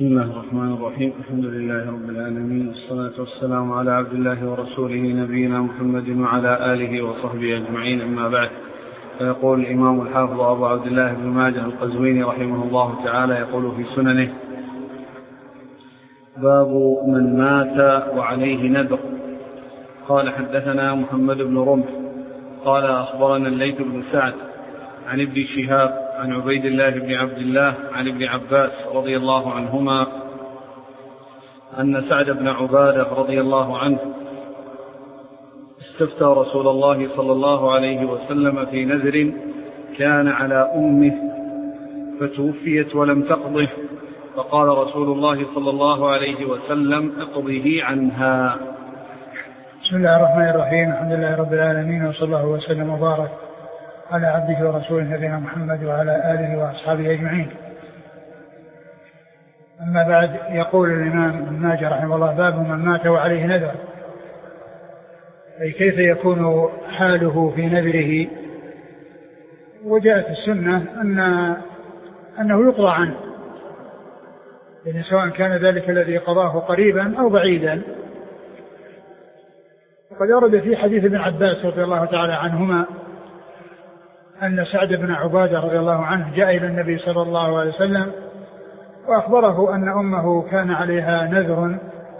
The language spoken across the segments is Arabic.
بسم الله الرحمن الرحيم. الحمد لله رب العالمين، والصلاة والسلام على عبد الله ورسوله نبينا محمد وعلى آله وصحبه أجمعين، أما بعد. فيقول الإمام الحافظ أبو عبد الله بن ماجه القزويني رحمه الله تعالى يقول في سننه: باب من مات وعليه نذر. قال: حدثنا محمد بن رمح قال: أخبرنا الليث بن سعد عن ابن شهاب عن عبيد الله بن عبد الله عن ابن عباس رضي الله عنهما أن سعد بن عبادة رضي الله عنه استفتى رسول الله صلى الله عليه وسلم في نذر كان على أمه فتوفيت ولم تقضه، فقال رسول الله صلى الله عليه وسلم: اقضه عنها. بسم الله الرحمن الرحيم. الحمد لله رب العالمين، وصلى الله وسلم وبارك على عبده ورسوله نبينا محمد وعلى آله وأصحابه أجمعين. أما بعد، يقول الإمام ابن ماجه رحمه الله: باب من مات وعليه نذر، أي كيف يكون حاله في نذره. وجاءت السنة أنه يقضى عنه، يعني سواء كان ذلك الذي قضاه قريبا أو بعيدا. وقد ورد في حديث ابن عباس رضي الله تعالى عنهما أن سعد بن عبادة رضي الله عنه جاء إلى النبي صلى الله عليه وسلم وأخبره أن أمه كان عليها نذر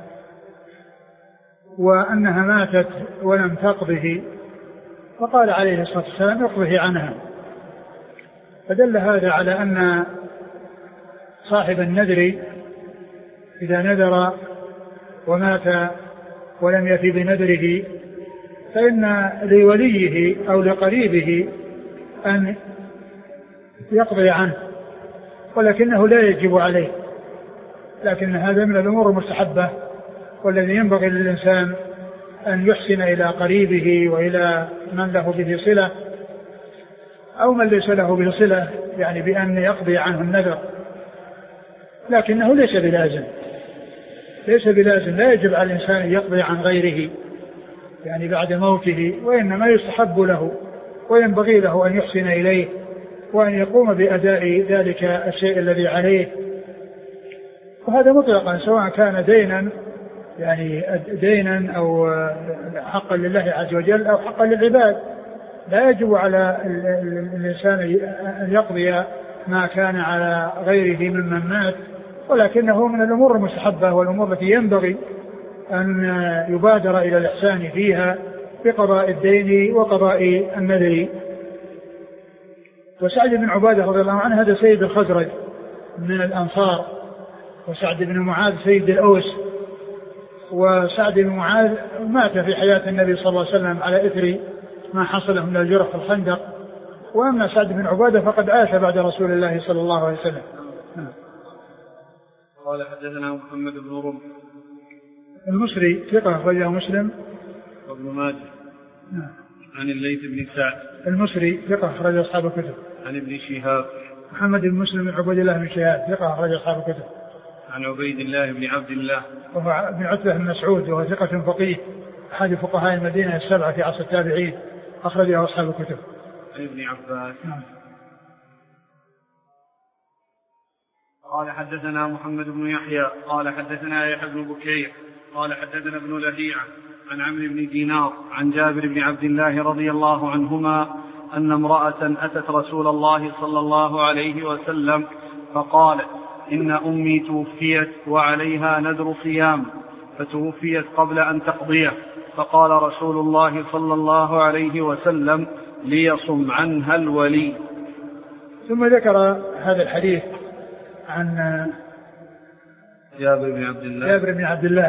وأنها ماتت ولم تقضه، فقال عليه الصلاة والسلام: اقضه عنها. فدل هذا على أن صاحب النذر إذا نذر ومات ولم يفي بنذره فإن لوليه أو لقريبه أن يقضي عنه، ولكنه لا يجب عليه، لكن هذا من الأمور المستحبة، والذي ينبغي للإنسان أن يحسن إلى قريبه وإلى من له به صلة أو من ليس له به صلة، يعني بأن يقضي عنه النذر، لكنه ليس بلازم، لا يجب على الإنسان أن يقضي عن غيره يعني بعد موته، وإنما يستحب له وينبغي له أن يحسن إليه وأن يقوم بأداء ذلك الشيء الذي عليه. وهذا مطلقا، سواء كان دينا أو حقا لله عز وجل أو حقا للعباد. لا يجب على الإنسان أن يقضي ما كان على غيره ممن مات، ولكنه من الأمور المستحبة والأمور التي ينبغي أن يبادر إلى الإحسان فيها بقضاء الدين وقضاء النذر. وسعد بن عبادة رضي الله عنه هذا سيد الخزرج من الأنصار، وسعد بن معاذ سيد الأوس. وسعد بن معاذ مات في حياة النبي صلى الله عليه وسلم على إثر ما حصله من الجرح في الخندق، وأما سعد بن عبادة فقد عاش بعد رسول الله صلى الله عليه وسلم. قال: حدثنا محمد بن رمح المصري ثقة أخرجه مسلم وابن ماجه عن الليث بن سعد المصري ثقة أخرج أصحاب الكتب عن ابن شهاب محمد بن مسلم بن عبيد الله بن شهاب ثقة أخرج أصحاب الكتب عن عبيد الله بن عبد الله وهو بن عتبة بن مسعود، وهو ثقة فقيه أحد فقهاء المدينة السبعة في عصر التابعين، أخرجه أصحاب الكتب. عن ابن عباس. قال: حدثنا محمد بن يحيى قال: حدثنا يحيى بن بكير قال: حدثنا ابن لهيعة عن عمرو بن دينار عن جابر بن عبد الله رضي الله عنهما أن امرأة أتت رسول الله صلى الله عليه وسلم فقالت: إن أمي توفيت وعليها نذر صيام، فتوفيت قبل أن تقضيه، فقال رسول الله صلى الله عليه وسلم: ليصم عنها الولي. ثم ذكر هذا الحديث عن جابر بن عبد الله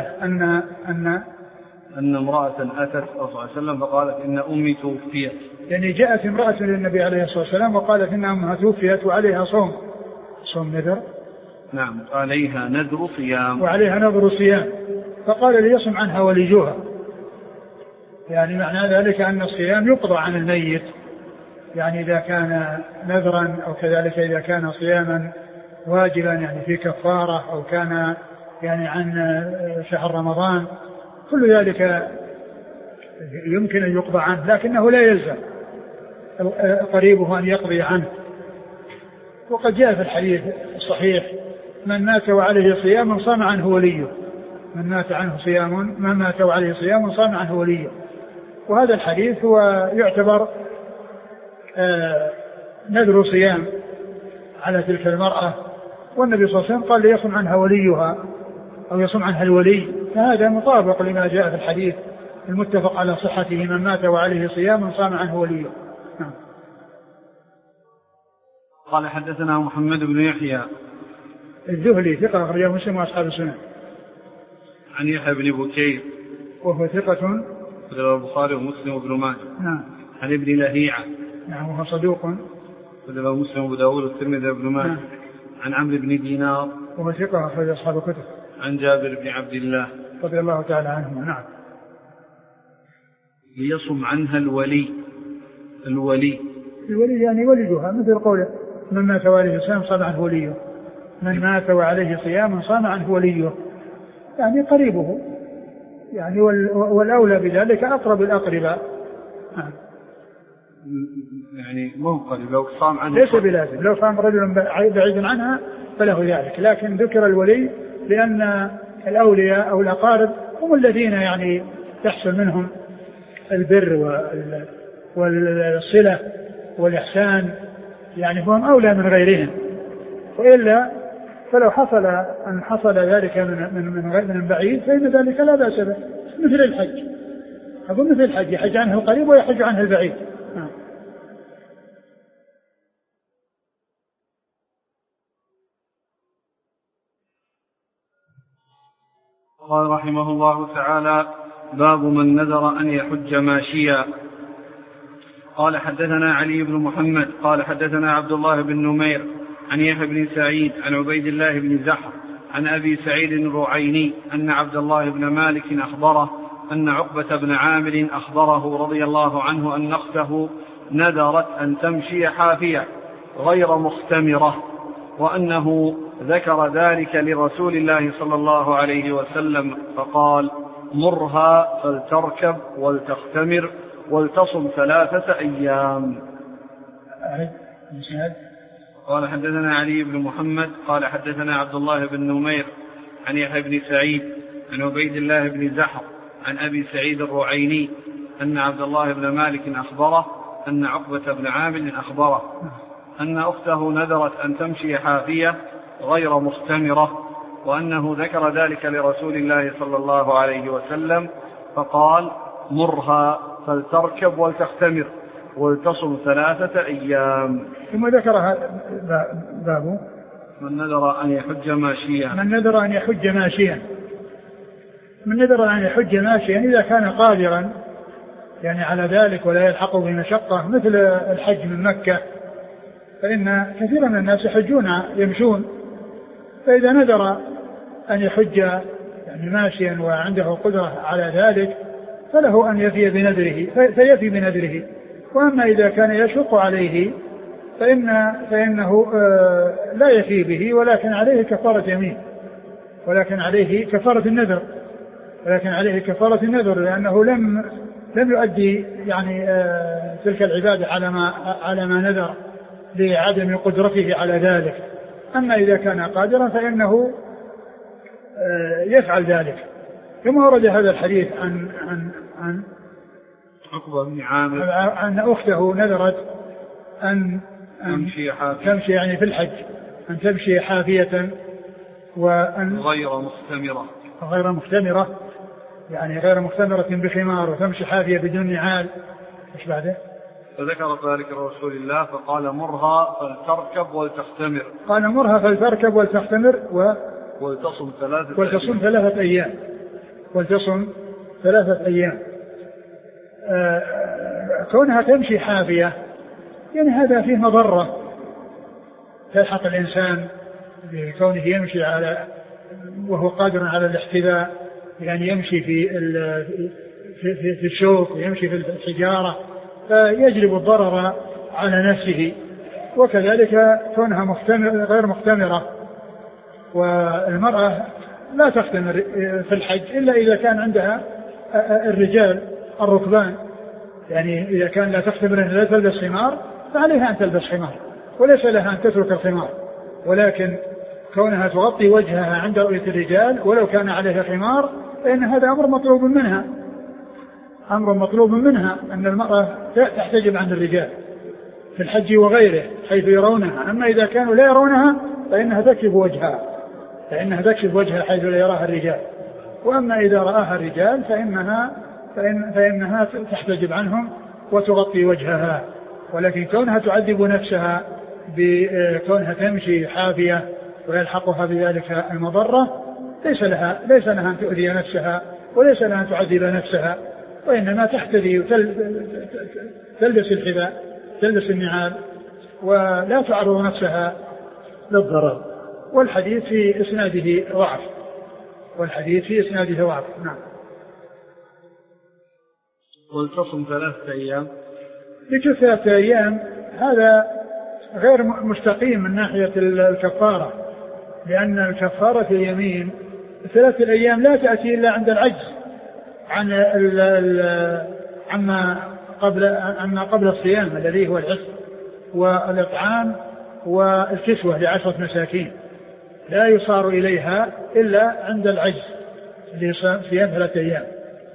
أن امرأة أتت صلى الله عليه وسلم فقالت: إن أمي توفيت، يعني جاءت امرأة للنبي عليه الصلاة والسلام وقالت إن أمها توفيت وعليها صوم نذر. نعم، عليها نذر صيام، فقال: ليصم عنها وليجوها. يعني معنى ذلك أن الصيام يقضى عن الميت، يعني إذا كان نذرا أو كذلك إذا كان صياما واجبا يعني في كفارة، أو كان يعني عن شهر رمضان، كل ذلك يمكن أن يقضى عنه، لكنه لا يلزم قريبه أن يقضي عنه. وقد جاء في الحديث الصحيح من مات وعليه صيام صام عنه وليه، من مات وعليه صيام صام عنه وليه. وهذا الحديث هو يعتبر نذر صيام على تلك المرأة، والنبي صلى الله عليه وسلم قال ليصم عنها وليها أو يصم عنها الولي، فهذا مطابق لما جاء في الحديث المتفق على صحته: من مات وعليه صيام صام عنه وليه. نعم. قال حدثنا محمد بن يحيى الذهلي ثقة أخرجه مسلم وأصحاب السنن. عن يحيى بن بكير وهو ثقة رواه البخاري ومسلم وابن ماجه. نعم. عن ابن لهيعة نعم وهو صدوق رواه مسلم وابو داود والترمذي وابن ماجه. نعم. عن عمرو بن دينار وهو ثقة أخرج أصحاب الكتب. عن جابر بن عبد الله رضي الله تعالى عنهما. نعم. ليصم عنها الولي يعني وليها، مثل قوله: من مات وعليه صيام صام عنه وليه، من مات وعليه صيام صام عنه وليه، يعني قريبه، يعني والأولى بذلك أقرب الأقرباء. يعني مو قريب، لو صام عنه ليس بلازم، لو صام رجل بعيد عنها فله ذلك، لكن ذكر الولي لأن الأولياء أو الأقارب هم الذين يعني يحصل منهم البر والصلة والإحسان، يعني هم أولى من غيرهم. وإلا فلو حصل ذلك من بعيد فإن ذلك لا بأس به، مثل الحج، أقول مثل الحج، يحج عنه القريب ويحج عنه البعيد. قال رحمه الله تعالى: باب من نذر أن يحج ماشيا. قال حدثنا علي بن محمد قال حدثنا عبد الله بن نمير عن يحيى بن سعيد عن عبيد الله بن زحر عن أبي سعيد الرعيني أن عبد الله بن مالك أخبره أن عقبة بن عامر أخبره رضي الله عنه أن أخته نذرت أن تمشي حافية غير مختمرة، وأنه ذكر ذلك لرسول الله صلى الله عليه وسلم فقال: مرها فلتركب ولتختمر ولتصم 3 أيام. قال حدثنا علي بن محمد قال حدثنا عبد الله بن نمير عن يحيى بن سعيد عن عبيد الله بن زحر عن أبي سعيد الرعيني أن عبد الله بن مالك أخبره أن عقبة بن عامر أخبره أن أخته نذرت أن تمشي حافية غير مختمرة، وأنه ذكر ذلك لرسول الله صلى الله عليه وسلم فقال: مرها فلتركب ولتختمر ولتصم 3 أيام. ثم ذكرها بابه: من نذر أن يحج ماشيا. من نذر أن يحج ماشيا، من نذر أن يحج ماشيا إذا كان قادرا يعني على ذلك ولا يلحقه بمشقة، مثل الحج من مكة، فإن كثيرا من الناس يحجون يمشون، فإذا نذر أن يحج يعني ماشيا وعنده قدرة على ذلك فله أن يفي بنذره فيفي بنذره. وأما إذا كان يشق عليه فإنه لا يفي به، ولكن عليه كفارة يمين، ولكن عليه كفارة النذر، لأنه لم يؤدي يعني تلك العبادة على ما نذر لعدم قدرته على ذلك. أما إذا كان قادرا فإنه يفعل ذلك. ثم ورد هذا الحديث عن عقبة بن عامر أن أخته نذرت أن تمشي يعني في الحج، أن تمشي حافية وأن غير مختمرة يعني غير مختمرة بخمار، وتمشي حافية بدون نعال. إيش بعده؟ فذكر ذلك رسول الله فقال: مرها فلتركب ولتختمر. قال: مرها فلتركب ولتختمر ولتصم 3 أيام. ولتصم 3 أيام. كونها تمشي حافية يعني هذا فيه مضرة تلحق الإنسان بكونه يمشي وهو قادر على الاحتذاء، يعني يمشي في الشوك ويمشي في الحجارة فيجلب الضرر على نفسه. وكذلك كونها غير مختمرة، والمرأة لا تختمر في الحج إلا إذا كان عندها الرجال الركبان، يعني إذا كان لا تختمر أن لا تلبس خمار فعليها أن تلبس خمار، وليس لها أن تترك الخمار. ولكن كونها تغطي وجهها عند رؤية الرجال ولو كان عليها خمار، فإن هذا أمر مطلوب منها، أمر مطلوب منها أن المرأة تحتجب عن الرجال في الحج وغيره حيث يرونها. أما إذا كانوا لا يرونها فإنها تكشف وجهها حيث لا يراها الرجال. وأما إذا رآها الرجال فإنها تحتجب عنهم وتغطي وجهها. ولكن كونها تعذب نفسها بكونها تمشي حافية ويلحقها بذلك المضرة، ليس لها أن تؤذي نفسها وليس لها أن تعذب نفسها، وإنما تحتذي تلبس الحذاء تلبس النعال ولا تعرض نفسها للضرر. والحديث في إسناده ضعف. نعم. والتصم 3 أيام. ذكر 3 أيام هذا غير مستقيم من ناحية الكفارة، لأن الكفارة اليمين 3 أيام لا تأتي إلا عند العجز عما قبل الصيام الذي هو العتق والإطعام والكسوة ل10 مساكين، لا يصار إليها إلا عند العجز لصيام 3 أيام.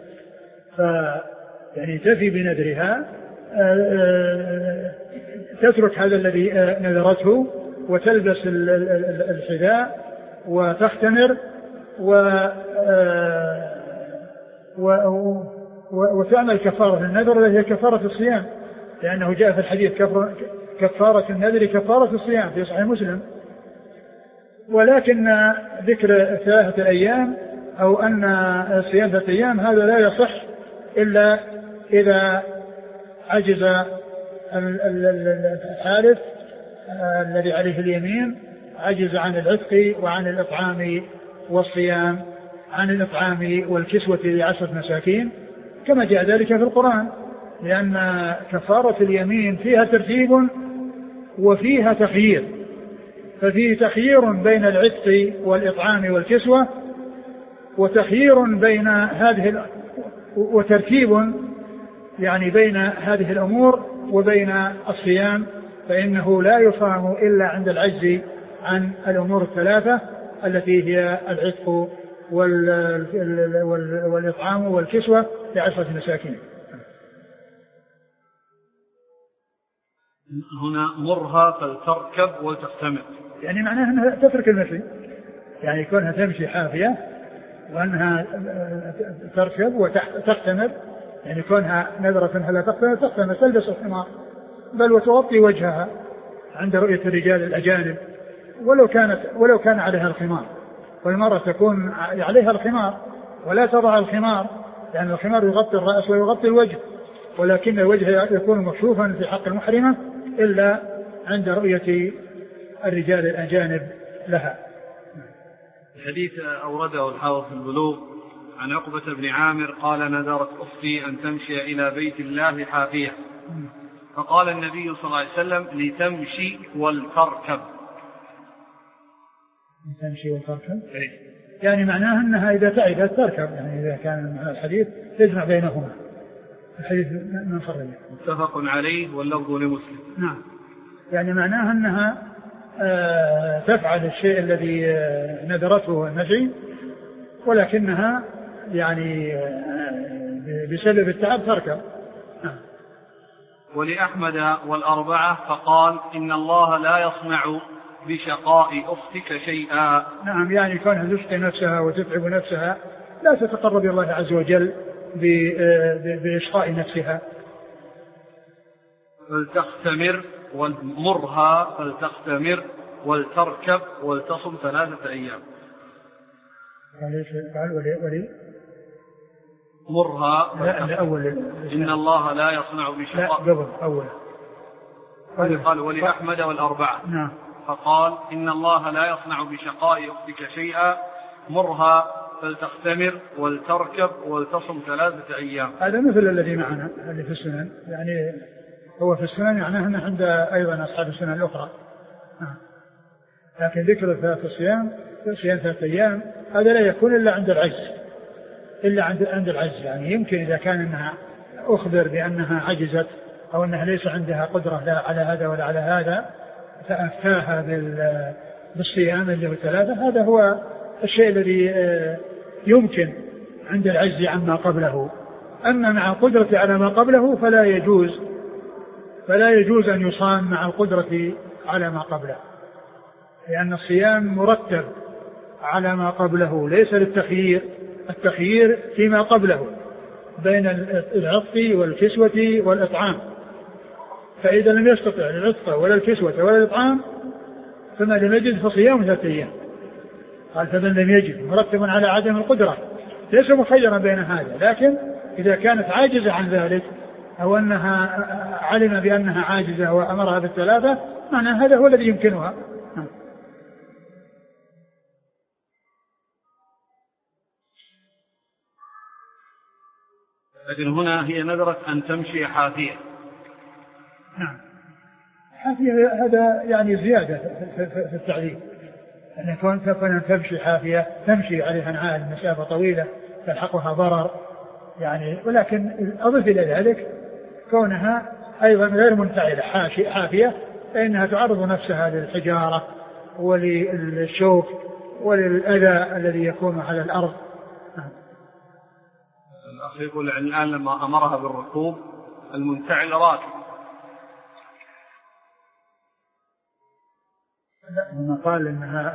يعني تفي بنذرها، تترك هذا الذي نذرته وتلبس الحذاء وتختمر وتعمل كفارة النذر التي هي كفارة الصيام، لأنه جاء في الحديث كفارة النذر كفارة الصيام في صحيح مسلم. ولكن ذكر 3 أيام أو أن صيام 3 أيام هذا لا يصح إلا إذا عجز الحالف الذي عليه اليمين، عجز عن العتق وعن الإطعام والصيام، عن الإطعام والكسوة ل10 مساكين كما جاء ذلك في القرآن. لأن كفارة اليمين فيها ترتيب وفيها تخيير، ففيه تخيير بين العتق والإطعام والكسوة، وتخيير بين وترتيب يعني بين هذه الأمور وبين الصيام، فإنه لا يصام إلا عند العجز عن الأمور 3 التي هي العتق والإطعام والكسوة ل10 مساكين. هنا مرها فلتركب ولتختمر، يعني معناها أنها تترك المشي، يعني كونها تمشي حافية وأنها تركب وتختمر، يعني كونها نذرة هلا تختمر تلبس الحمار بل وتغطي وجهها عند رؤية الرجال الأجانب ولو كان عليها الخمار. والمرأة تكون عليها الخمار ولا تضع الخمار، لأن الخمار يغطي الرأس ويغطي الوجه، ولكن الوجه يكون مكشوفا في حق المحرمة إلا عند رؤية الرجال الأجانب لها. الحديث أورده الحافظ في البلوغ عن عقبة بن عامر قال: نذرت أختي أن تمشي إلى بيت الله حافية، فقال النبي صلى الله عليه وسلم: لتمشي ولتركب. تمشي وتركب يعني معناها أنها إذا تعبت تركب، يعني إذا كان الحديث يجمع بينهما. الحديث من فرده متفق عليه واللفظ لمسلم. نعم، يعني معناها أنها تفعل الشيء الذي نذرته المشي، ولكنها يعني بسبب التعب تركب. ولأحمد والأربعة فقال: إن الله لا يصنع بشقاء أختك شيئا. نعم، يعني كونها تشقي نفسها وتتعب نفسها لا تتقرب إلى الله عز وجل بإشقاء نفسها. فلتختمر ومرها فلتختمر ولتركب ولتصم 3 أيام. ولي مرها أول إن الله لا يصنع بشقاء. قبل أول قال: ولأحمد والأربعة. نعم. فقال: إن الله لا يصنع بشقاء أختك شيئا، مرها فلتختمر ولتركب ولتصم 3 أيام. هذا مثل الذي معنا اللي في السنن، يعني هو في السنن معناه أنه عند أيضا أصحاب السنن الأخرى. لكن ذكر في الصيام 3 أيام هذا لا يكون إلا عند العجز، يعني يمكن إذا كان أنها أخبر بأنها عجزت أو أنها ليس عندها قدرة لا على هذا ولا على هذا، فأفتاها بالصيام اللي هو 3 هذا هو الشيء الذي يمكن عند العجز عما قبله. أما مع القدرة على ما قبله فلا يجوز أن يصام مع القدرة على ما قبله، لأن الصيام مرتب على ما قبله ليس للتخيير، التخيير فيما قبله بين العطف والكسوة والإطعام. فإذا لم يستطع العطف ولا الكسوة ولا الإطعام فما لم يجد فصيام 3 أيام. قال فمن لم يجد مرتب على عدم القدرة ليس مخيرا بين هذا، لكن إذا كانت عاجزة عن ذلك أو أنها علم بأنها عاجزة وأمرها بال3 معنى هذا هو الذي يمكنها. لكن هنا هي نذرت أن تمشي حافية. نعم، حافية هذا يعني زيادة في التعليم، أن كون تمشي حافية تمشي عليها نعال مسافة طويلة تلحقها ضرر يعني، ولكن أضف إلى ذلك كونها أيضا غير منفعلة حافية، فإنها تعرض نفسها للحجارة وللشوك وللأذى الذي يكون على الأرض. الأخ يقول الآن لما أمرها بالركوب المنتعل راكب، هنا قال إنها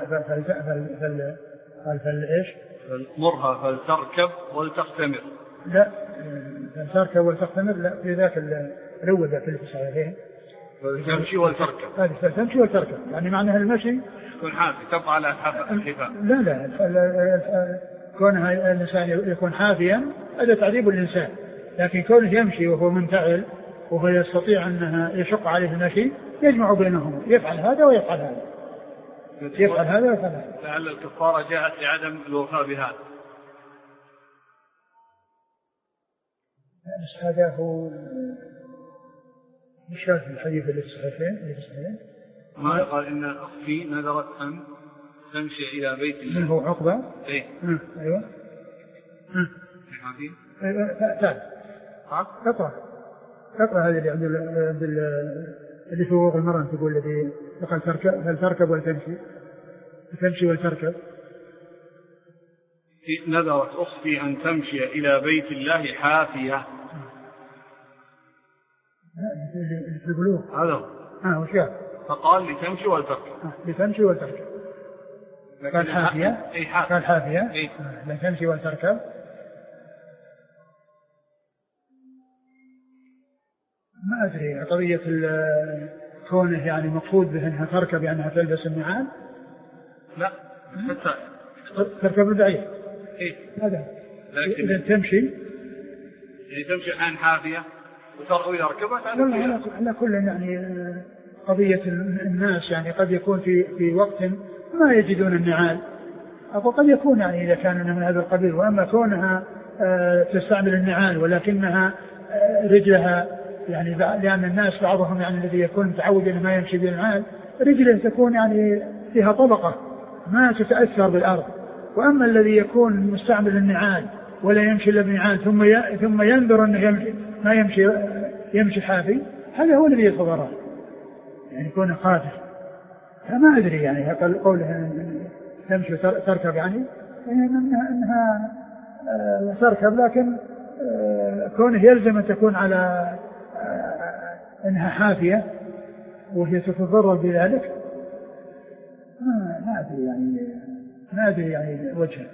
فإيش؟ مرها فلتركب ولتختمر. لا، فلتركب ولتختمر لا، في ذاك الأول ذاك اللي في الصحيحين تمشي ولتركب. هذه تمشي ولتركب يعني معناها المشي يكون حافي تبقى على الحفاء. لا كونها الإنسان يكون حافيا هذا تعذيب الإنسان، لكن كونه يمشي وهو منتعل وهو يستطيع أنها يشق عليه المشي يجمع بينهم، يفعل هذا ويفعل هذا، يفعل هذا ويفعل هذا. لعل الكفارة جاءت لعدم الوفاء بهذا. بس هذا هو مش في الحديث اللي في الصحيحين ما قال إن أختي نذرت أن تمشي إلى بيت الله. من هو عقبة؟ إيه. أيوة. اقرأ هذه اللي عند اللي في وقت المرأة تقول الذي قال هل تركب ولتمشي تمشي ولتركب. نذرت أختي أن تمشي إلى بيت الله حافية. في البلوغ هذا وش فقال لتمشي ولتركب. لتمشي ولتركب. قال حافية. قال حافية. لتمشي ولتركب. ما أدري قضية كونه يعني مقصود به أنها تركب يعني تلبس النعال. لا حتى تركب البعير. إيه هذا. لكن إذا تمشي يعني تمشي الآن حافية وترغب إذا ركبت على كل يعني قضية الناس يعني قد يكون في وقت ما يجدون النعال، أو قد يكون يعني إذا كان من هذا القبيل. وأما كونها تستعمل النعال ولكنها رجلها يعني لأن الناس بعضهم يعني الذي يكون متعود أنه ما يمشي بالنعال رجله تكون يعني فيها طبقة ما تتأثر بالأرض. وأما الذي يكون مستعمل النعال ولا يمشي إلا بالنعال ثم ينظر أنه ما يمشي حافي، هذا هو الذي يتضرر يعني يكون خاطئ. فما أدري يعني قوله تمشي تركب يعني أنها تركب، لكن كونه يلزم أن تكون على أنها حافية وهي تتضرر بذلك ما أدري يعني وجهه.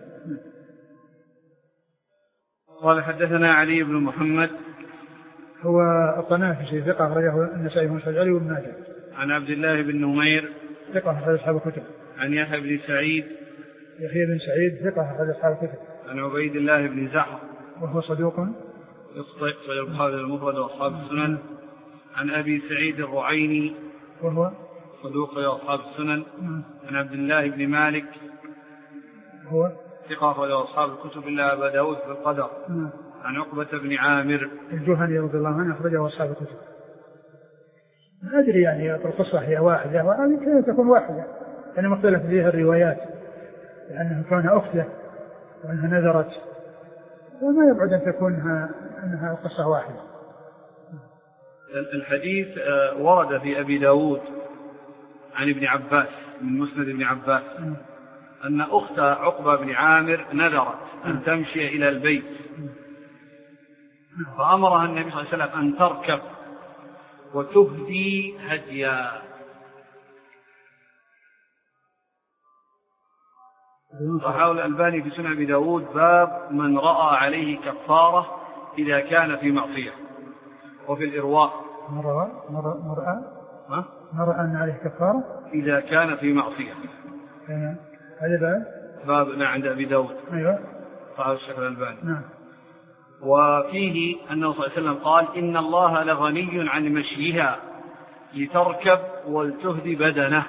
قال حدثنا علي بن محمد هو الطنافسي ثقة أخرجه النسائي والشافعي وابن ماجه. عن عبد الله بن نمير ثقة أخرج أصحاب الكتب. عن يحيى بن سعيد بن سعيد ثقة أخرج أصحاب الكتب. عن عبيد الله بن زحر وهو صدوق يخطئ ويقال المفرد وأصحاب السنن. عن أبي سعيد الرعيني وهو صدوق وأصحاب السنن. عن عبد الله بن مالك هو ثقة وأصحاب الكتب إلا أبا داود في القدر. عن عقبة بن عامر الجهني رضي الله عنه أخرجه أصحاب الكتب. ما أدري يعني القصة هي واحدة ويمكن تكون واحدة لأن مختلف فيها الروايات، لأنها كونها أخته وأنها نذرت وما يبعد أن تكون أنها قصة واحدة. الحديث ورد في أبي داود عن ابن عباس من مسند ابن عباس أن أخت عقبة بن عامر نذرت أن تمشي إلى البيت فأمرها النبي صلى الله عليه وسلم أن تركب وتهدي هديا. وحاول الألباني في سنن أبي داود باب من رأى عليه كفارة إذا كان في معصية. وفي الإرواء مرأى أن عليه كفارة إذا كان في معصية. هذا باب عند أبي داود. أيوة صحيح الشيخ الألباني. وفيه أنه صلى الله عليه وسلم قال إن الله لغني عن مشيها لتركب ولتهدي بدنه.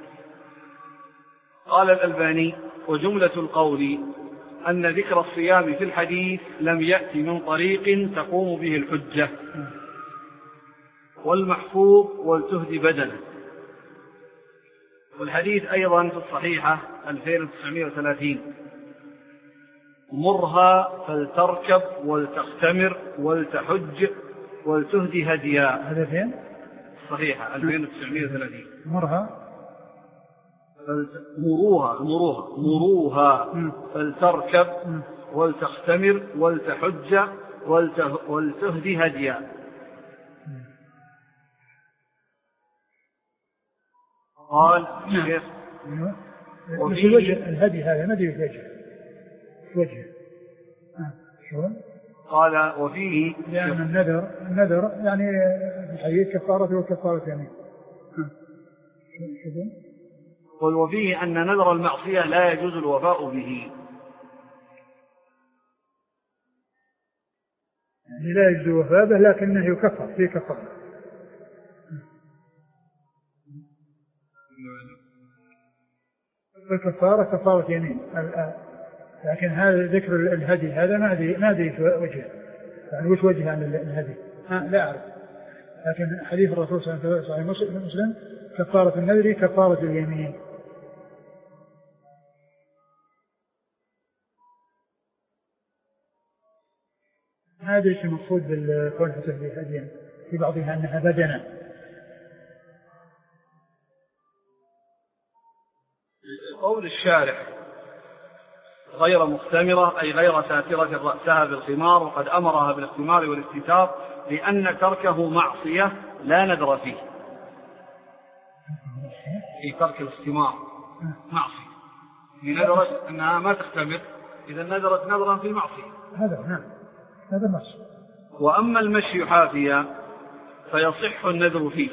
قال الألباني وجملة القول أن ذكر الصيام في الحديث لم يأتي من طريق تقوم به الحجة، والمحفوظ ولتهدي بدنه. والحديث أيضا في الصحيحة 2930 مرها فلتركب ولتختمر ولتحج ولتهدي هديا. هذا فين؟ صحيحة 2930 مرها مروها فلتركب ولتختمر ولتحج ولتهدي هديا. قال الشيخ وفي الهدي هذا ما ادري وجهه شلون؟ قال وفيه لأن النذر يعني الحديث كفارته وكفارة يمين. قل وفيه أن نذر المعصية لا يجوز الوفاء به، يعني لا يجوز الوفاء به لكنه يكفر فيه كفارة. الكفارة كفارة يمين، لكن هذا ذكر الهدي هذا ما أدري وجهه، يعني وش وجه عن الهدي لا أعرف. لكن حديث الرسول صلى الله عليه وسلم كفارة النذر كفارة اليمين. هذا الشيء مقصود بالكون تهدي هديا في بعضها أنها بدنة. قول الشارح غير مختمرة أي غير ساترة رأسها بالخمار، وقد أمرها بالاختمار والاستتار لأن تركه معصية لا نذر فيه. في ترك الاختمار معصية، نذرت أنها ما تختمر إذا نذرت نذرا في معصية. هذا نعم هذا مصر. وأما المشي حافيا فيصح النذر فيه.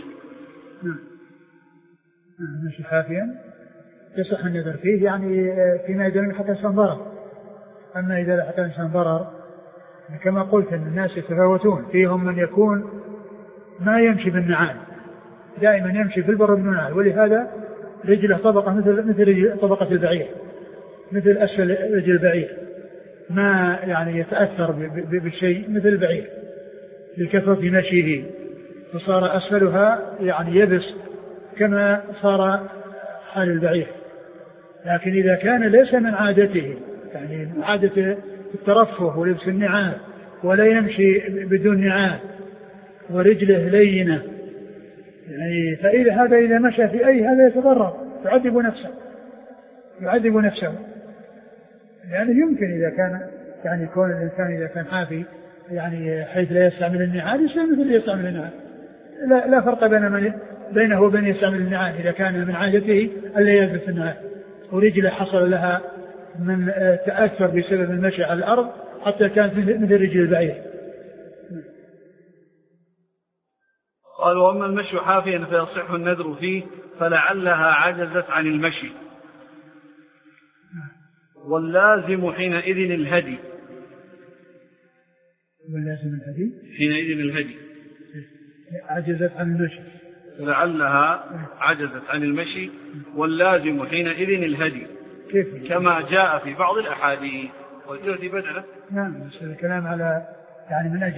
المشي حافيا يصح النذر فيه، يعني فيما يدل حتى إنسان ضرر. أما إذا حتى إنسان ضرر كما قلت أن الناس يتفاوتون، فيهم من يكون ما يمشي بالنعال دائما يمشي في البر بالنعال، ولهذا رجله طبقة مثل طبقة البعير، مثل أسفل رجل البعير، ما يعني يتأثر بالشيء مثل البعير لكثرة مشيه، فصار أسفلها يعني يبس كما صار حال البعير. لكن إذا كان ليس من عادته، يعني من عادة الترفه ولبس النعال ولا يمشي بدون نعال ورجله لينة، يعني فإذا هذا إذا مشى في أي هذا يتضرر يعذب نفسه. يعني يمكن إذا كان يعني يكون الإنسان إذا كان حافي يعني حيث لا يستعمل النعال يصير مثل يستعمل النعال، لا فرق بينه وبين يستعمل النعال إذا كان من عادته ألا يلبس النعال، ورجله حصل لها من تأثر بسبب المشي على الأرض حتى كانت مثل رجل البعير. قال وأما المشي حافيا فيصح النذر فيه فلعلها عجزت عن المشي، واللازم حينئذ الهدي. حينئذ الهدي عجزت عن المشي، لعلها عجزت عن المشي واللازم حينئذ الهدي كيف؟ كما جاء في بعض الأحاديث والجهد بدنه. نعم الكلام على يعني من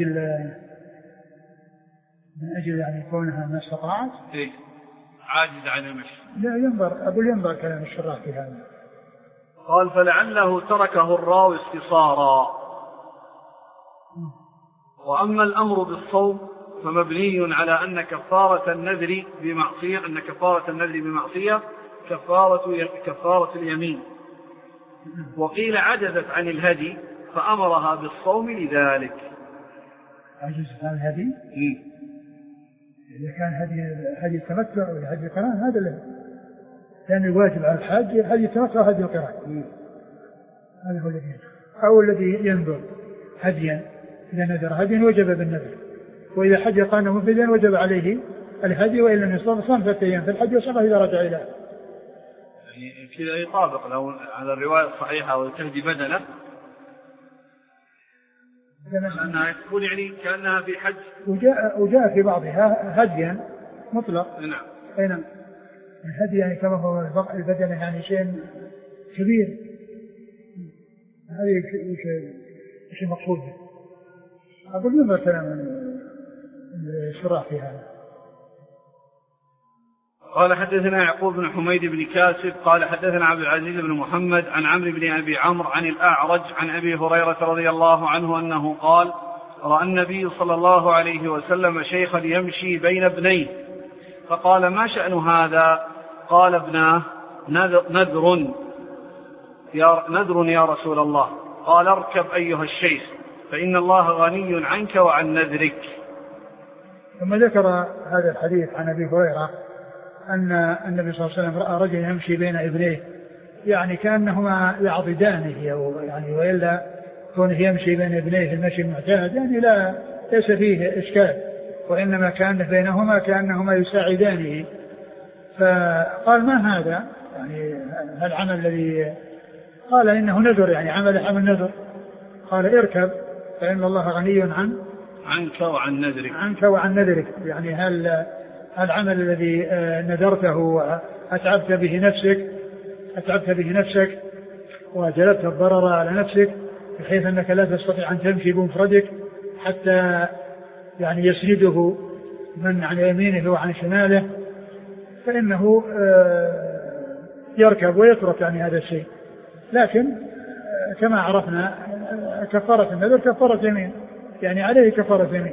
أجل يعني كونها ما استطاعت عاجز عن المشي. لا ينظر كلام الشراح في هذا. قال فلعله تركه الراوي اختصارا. وأما الأمر بالصوم فمبني على أن كفارة النذر بمعصية كفارة اليمين. وقيل عجزت عن الهدي فأمرها بالصوم لذلك. عجزت عن الهدي؟ إذا كان هدي التمتع ولا هدي القران هذا له، لأن الواجب على الحاج هدي التمتع وهدي القران. هذا هو الذي، أو الذي ينذر هديا، إذا نذر هديا وجب بالنذر، وإذا حج قرانه مفردا وجب عليه الهدي، وإن لم يصم صام 3 أيام في الحج وصام إذا رجع إلى. يعني كذا يطابق لو على الرواية الصحيحة وتهدي بدنه، لأنها يقول يعني كأنها في حج. وجاء في بعضها هديا مطلق. نعم. نعم. الهدي يعني كما هو البدن يعني شيء كبير، هذه شيء مقصود. أقول لما كلام الشراح في هذا. قال حدثنا يعقوب بن حميد بن كاسب قال حدثنا عبد العزيز بن محمد عن عمرو بن أبي عمرو عن الأعرج عن أبي هريرة رضي الله عنه أنه قال: رأى النبي صلى الله عليه وسلم شيخا يمشي بين ابنيه فقال: ما شأن هذا؟ قال: ابناه نذر يا رسول الله. قال: اركب أيها الشيخ فإن الله غني عنك وعن نذرك. ثم ذكر هذا الحديث عن أبي هريرة أن النبي صلى الله عليه وسلم رأى رجل يمشي بين ابنيه، يعني كأنهما يعضدانه، يعني وإلا كونه يمشي بين ابنيه المشي المعتاد يعني ليس فيه إشكال، وإنما كان بينهما كأنهما يساعدانه. فقال: ما هذا؟ يعني العمل الذي قال إنه نذر، يعني عمل نذر. قال: اركب فإن الله غني عنك وعن نذرك. يعني هل العمل الذي نذرته وأتعبت به نفسك وجلبت الضرر على نفسك بحيث أنك لا تستطيع أن تمشي بمفردك حتى يعني يسنده من عن يمينه وعن شماله، فإنه يركب ويترك يعني هذا الشيء. لكن كما عرفنا كفارة النذر كفارة يمين، يعني عليه كفارة يمين.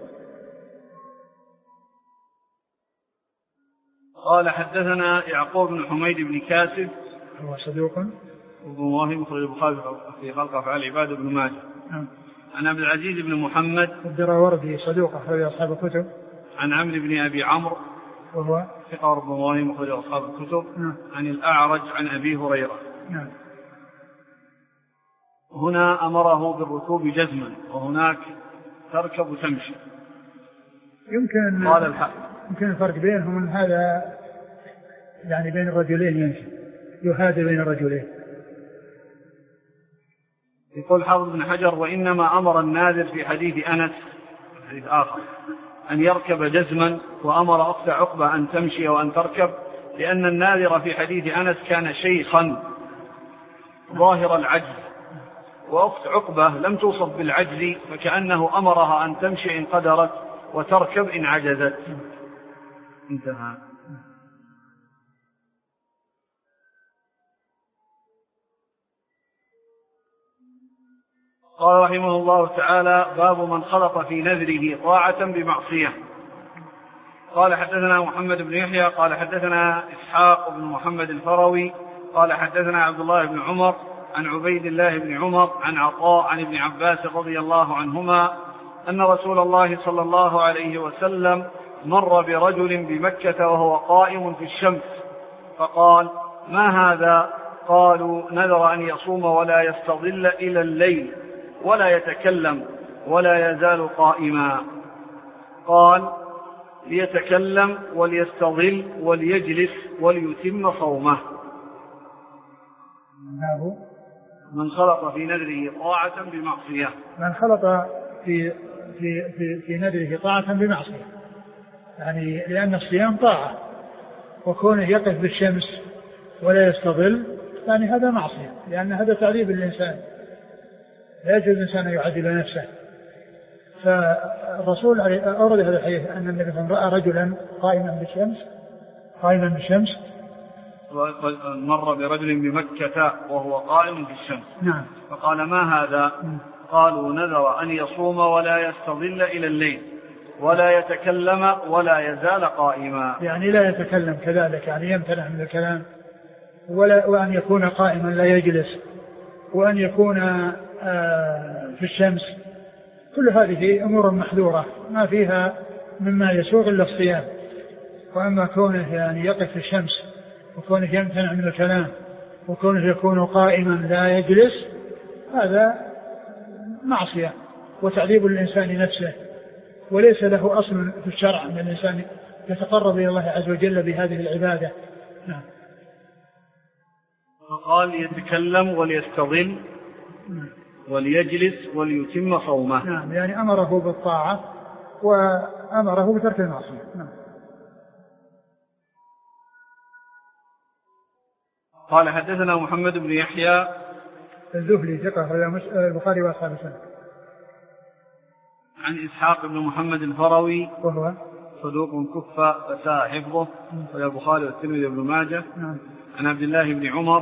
قال حدثنا يعقوب بن حميد بن كاسب هو صدوق وهو مخرج البخاري في خلق أفعال العباد بن ماجه. عن عبد العزيز بن محمد الدراوردي صدوق أخرج أصحاب الكتب. عن عمرو بن أبي عمرو وهو ثقة ربما مخرج أصحاب الكتب. عن الأعرج عن أبي هريرة. هنا أمره بالركوب جزما وهناك تركب وتمشي. يمكن الفرق بينهم من هذا يعني بين الرجلين يمشي يهادى بين الرجلين. يقول حافظ بن حجر: وإنما أمر الناذر في حديث أنس حديث آخر أن يركب جزما، وأمر أخت عقبة أن تمشي وأن تركب، لأن الناذر في حديث أنس كان شيخا ظاهر العجز، وأخت عقبة لم توصف بالعجز، فكأنه أمرها أن تمشي إن قدرت وتركب إن عجزت. انتهى. قال رحمه الله تعالى: باب من خلط في نذره طاعة بمعصية. قال حدثنا محمد بن يحيى قال حدثنا إسحاق بن محمد الفروي قال حدثنا عبد الله بن عمر عن عبيد الله بن عمر عن عطاء عن ابن عباس رضي الله عنهما أن رسول الله صلى الله عليه وسلم مر برجل بمكة وهو قائم في الشمس فقال: ما هذا؟ قالوا: نذر أن يصوم ولا يستظل إلى الليل ولا يتكلم ولا يزال قائما. قال: ليتكلم وليستظل وليجلس وليتم صومه. من خلط في نذره طاعة بمعصية. من خلط في نذره طاعة بمعصية، يعني لأن الصيام طاعة، وكونه يقف بالشمس ولا يستظل يعني هذا معصية، لأن هذا تعذيب للإنسان، لا يجوز الإنسان أن يعذب نفسه. فالرسول أورد هذا الحديث أن النبي صلى الله عليه وسلم رأى رجلا قائما بالشمس مر برجل بمكة وهو قائم في الشمس. نعم. فقال: ما هذا؟ قالوا: نذر أن يصوم ولا يستظل إلى الليل ولا يتكلم ولا يزال قائما. يعني لا يتكلم كذلك، يعني يمتنع من الكلام، وأن يكون قائما لا يجلس، وأن يكون في الشمس. كل هذه أمور محذورة ما فيها مما يسوغ إلا الصيام. وأما كونه يعني يقف في الشمس، وكونه يمتنع من الكلام، وكونه يكون قائما لا يجلس، هذا معصية وتعذيب للإنسان نفسه، وليس له أصل في الشرع أن الإنسان يتقرب إلى الله عز وجل بهذه العبادة. نعم. فقال يتكلم وليستظل وليجلس وليتم صومه. نعم، يعني أمره بالطاعة وأمره بترك المعصية. نعم. قال حدثنا محمد بن يحيى الذهلي ثقة البخاري وأصحاب السنة. عن إسحاق بن محمد الفروي وهو صدوق كف فساء حفظه وله البخاري والترمذي وابن ماجه. نعم. عن عبد الله بن عمر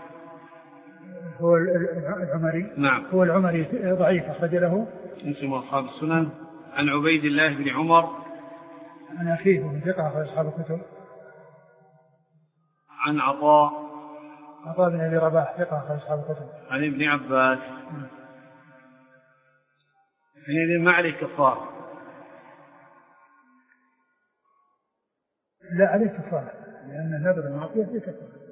هو العمري. نعم. هو العمري ضعيف أخرج له مسلم وأصحاب السنن. عن عبيد الله بن عمر عن أخيه من ثقة أخرج أصحاب الكتب. عن عطاء بن أبي رباح ثقة أخرج أصحاب الكتب. عن ابن عباس. حينئذ ما عليه كفارة؟ لا عليه كفارة، لأن النذر المعصية فيه كفارة.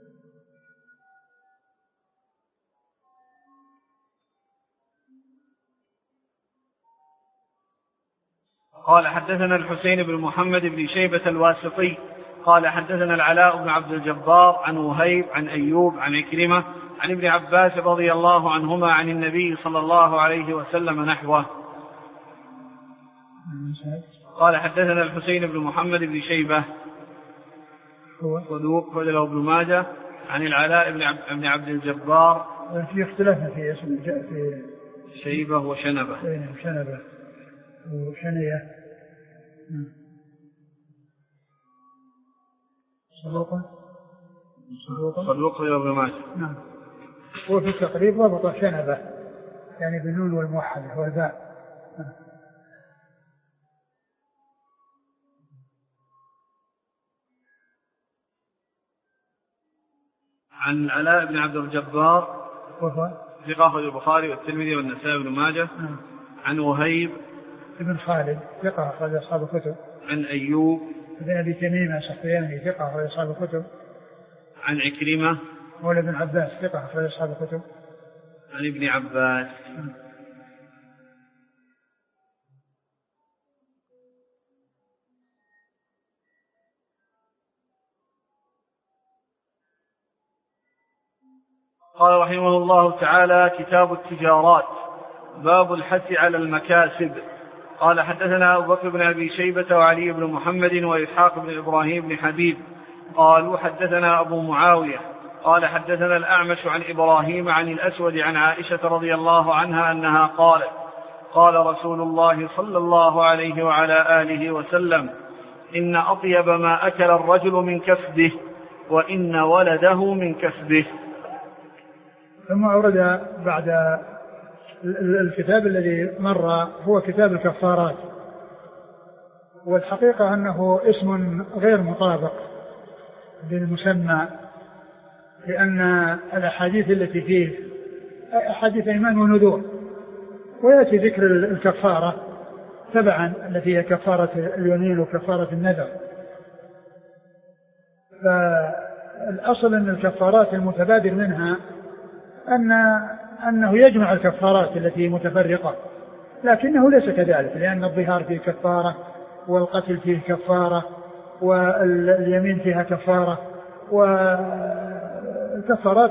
قال حدثنا الحسين بن محمد بن شيبة الواسطي قال حدثنا العلاء بن عبد الجبار عن وهيب عن أيوب عن عكرمة عن ابن عباس رضي الله عنهما عن النبي صلى الله عليه وسلم نحوه. قال حدثنا الحسين بن محمد بن شيبة هو صدوق وله ابن ماجه عن العلاء بن عبد الجبار. في اختلاف في اسم في شيبة وشنبة. شنبة وشنية. صدوق وله ابن ماجه. نعم. وفي التقريب ضبط شنبة يعني بالنون والموحدة والباء. عن علاء بن عبد الجبار وهو ثقة البخاري والترمذي والنسائي بن ماجه. عن وهيب ابن خالد ثقة أخرج أصحاب الكتب. عن أيوب بن أبي تميم السختياني ثقة أخرج أصحاب الكتب. عن عكرمة مولى ابن عباس ثقة أخرج أصحاب الكتب. عن ابن عباس. قال رحمه الله تعالى: كتاب التجارات، باب الحث على المكاسب. قال حدثنا أبو بكر بن أبي شيبة وعلي بن محمد وإسحاق بن إبراهيم بن حبيب قالوا حدثنا أبو معاوية قال حدثنا الأعمش عن إبراهيم عن الأسود عن عائشة رضي الله عنها أنها قالت: قال رسول الله صلى الله عليه وعلى آله وسلم: إن أطيب ما أكل الرجل من كسبه، وإن ولده من كسبه. ثم أورد بعد الكتاب الذي مر هو كتاب الكفارات، والحقيقة أنه اسم غير مطابق للمسمى، لأن الأحاديث التي فيه أحاديث أيمان ونذور، ويأتي ذكر الكفارة تبعا التي هي كفارة اليمين وكفارة النذر. فالأصل أن الكفارات المتبادر منها أنه يجمع الكفارات التي متفرقة، لكنه ليس كذلك، لأن الظهار فيه كفارة، والقتل فيه كفارة، واليمين فيها كفارة، والكفارات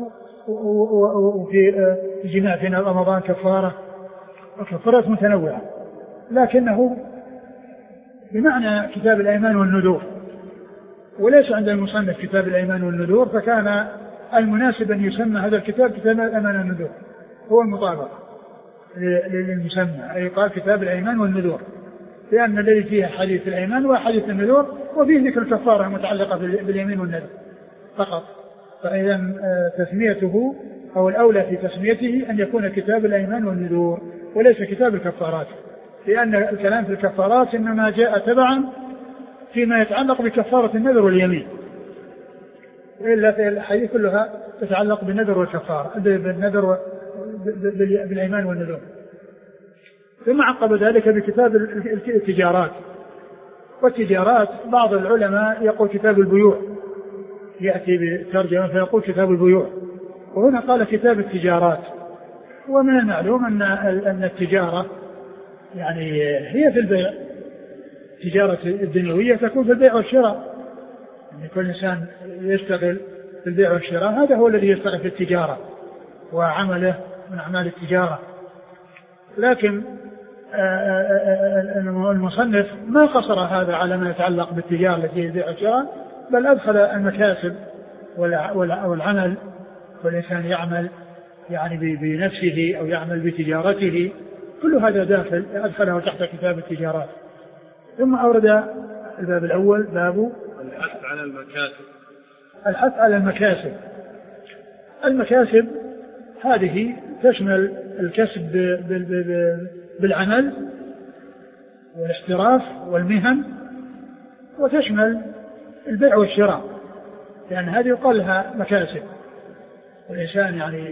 وفي الجماع في رمضان كفارة، وكفارات متنوعة، لكنه بمعنى كتاب الأيمان والنذور، وليس عند المصنف كتاب الأيمان والنذور، فكان المناسب أن يسمى هذا الكتاب كتاب الأيمان والنذور، هو المطابق للمسمى، أي قال كتاب الأيمان والنذور، لأن الذي فيه حديث الأيمان وحديث النذور، وفيه ذكر الكفارة المتعلقة باليمين والنذر فقط. فإذا تسميته أو الأولى في تسميته أن يكون كتاب الأيمان والنذور وليس كتاب الكفارات، لأن الكلام في الكفارات إنما جاء تبعا فيما يتعلق بكفارة النذر واليمين، وإلا في الحديث كلها تتعلق بالنذر والكفارة، بالنذر بالأيمان والنذور. ثم عقب ذلك بكتاب التجارات، والتجارات بعض العلماء يقول كتاب البيوع، يأتي بترجمة فيقول كتاب البيوع، وهنا قال كتاب التجارات. ومن المعلوم أن التجارة يعني هي في البيع، التجارة الدنيوية تكون في البيع والشراء، يعني كل إنسان يشتغل في البيع والشراء، هذا هو الذي يشتغل في التجارة وعمله من أعمال التجارة. لكن المصنف ما قصر هذا على ما يتعلق بالتجارة التي هي البيع والشراء، بل أدخل المكاسب والعمل، والإنسان يعمل يعني بنفسه أو يعمل بتجارته، كل هذا داخل أدخله تحت كتاب التجارات. ثم أورد الباب الأول باب الحث على المكاسب. الحث على المكاسب. المكاسب هذه تشمل الكسب بالعمل والاحتراف والمهن، وتشمل البيع والشراء، لأن هذه يقال لها مكاسب. الإنسان يعني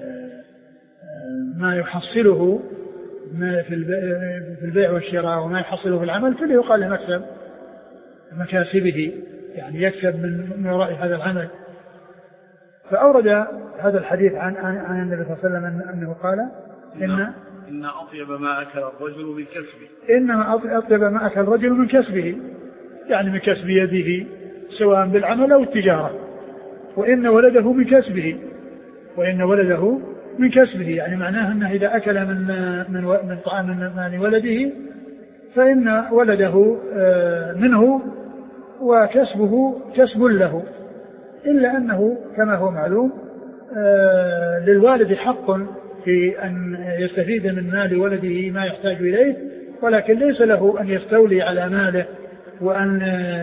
ما يحصله في البيع والشراء وما يحصله في العمل كله يقال له مكسب، مكاسبه، يعني يكسب من وراء هذا العمل. فأورد هذا الحديث عن النبي صلى الله عليه وسلم أنه قال إن أطيب ما أكل الرجل من كسبه، إنما أطيب ما أكل الرجل من كسبه، يعني من كسب يده سواء بالعمل أو التجارة. وإن ولده من كسبه، وإن ولده من كسبه، يعني معناه أنه إذا أكل من طعام مال ولده فإن ولده منه وكسبه كسب له، إلا أنه كما هو معلوم للوالد حق في أن يستفيد من مال ولده ما يحتاج إليه، ولكن ليس له أن يستولي على ماله وأن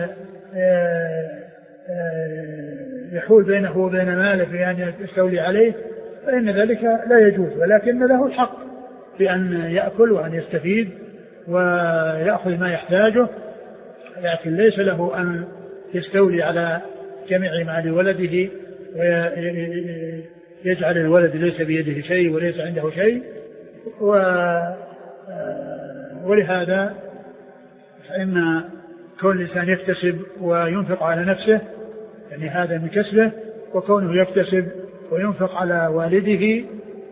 يحول بينه وبين ماله في أن يستولي عليه، فإن ذلك لا يجوز، ولكن له الحق في أن يأكل وأن يستفيد ويأخذ ما يحتاجه، لكن ليس له أن يستولي على جميع مال ولده ويجعل الولد ليس بيده شيء وليس عنده شيء. ولهذا فإن كون الإنسان يكتسب وينفق على نفسه يعني هذا من كسبه، وكونه يكتسب وينفق على والده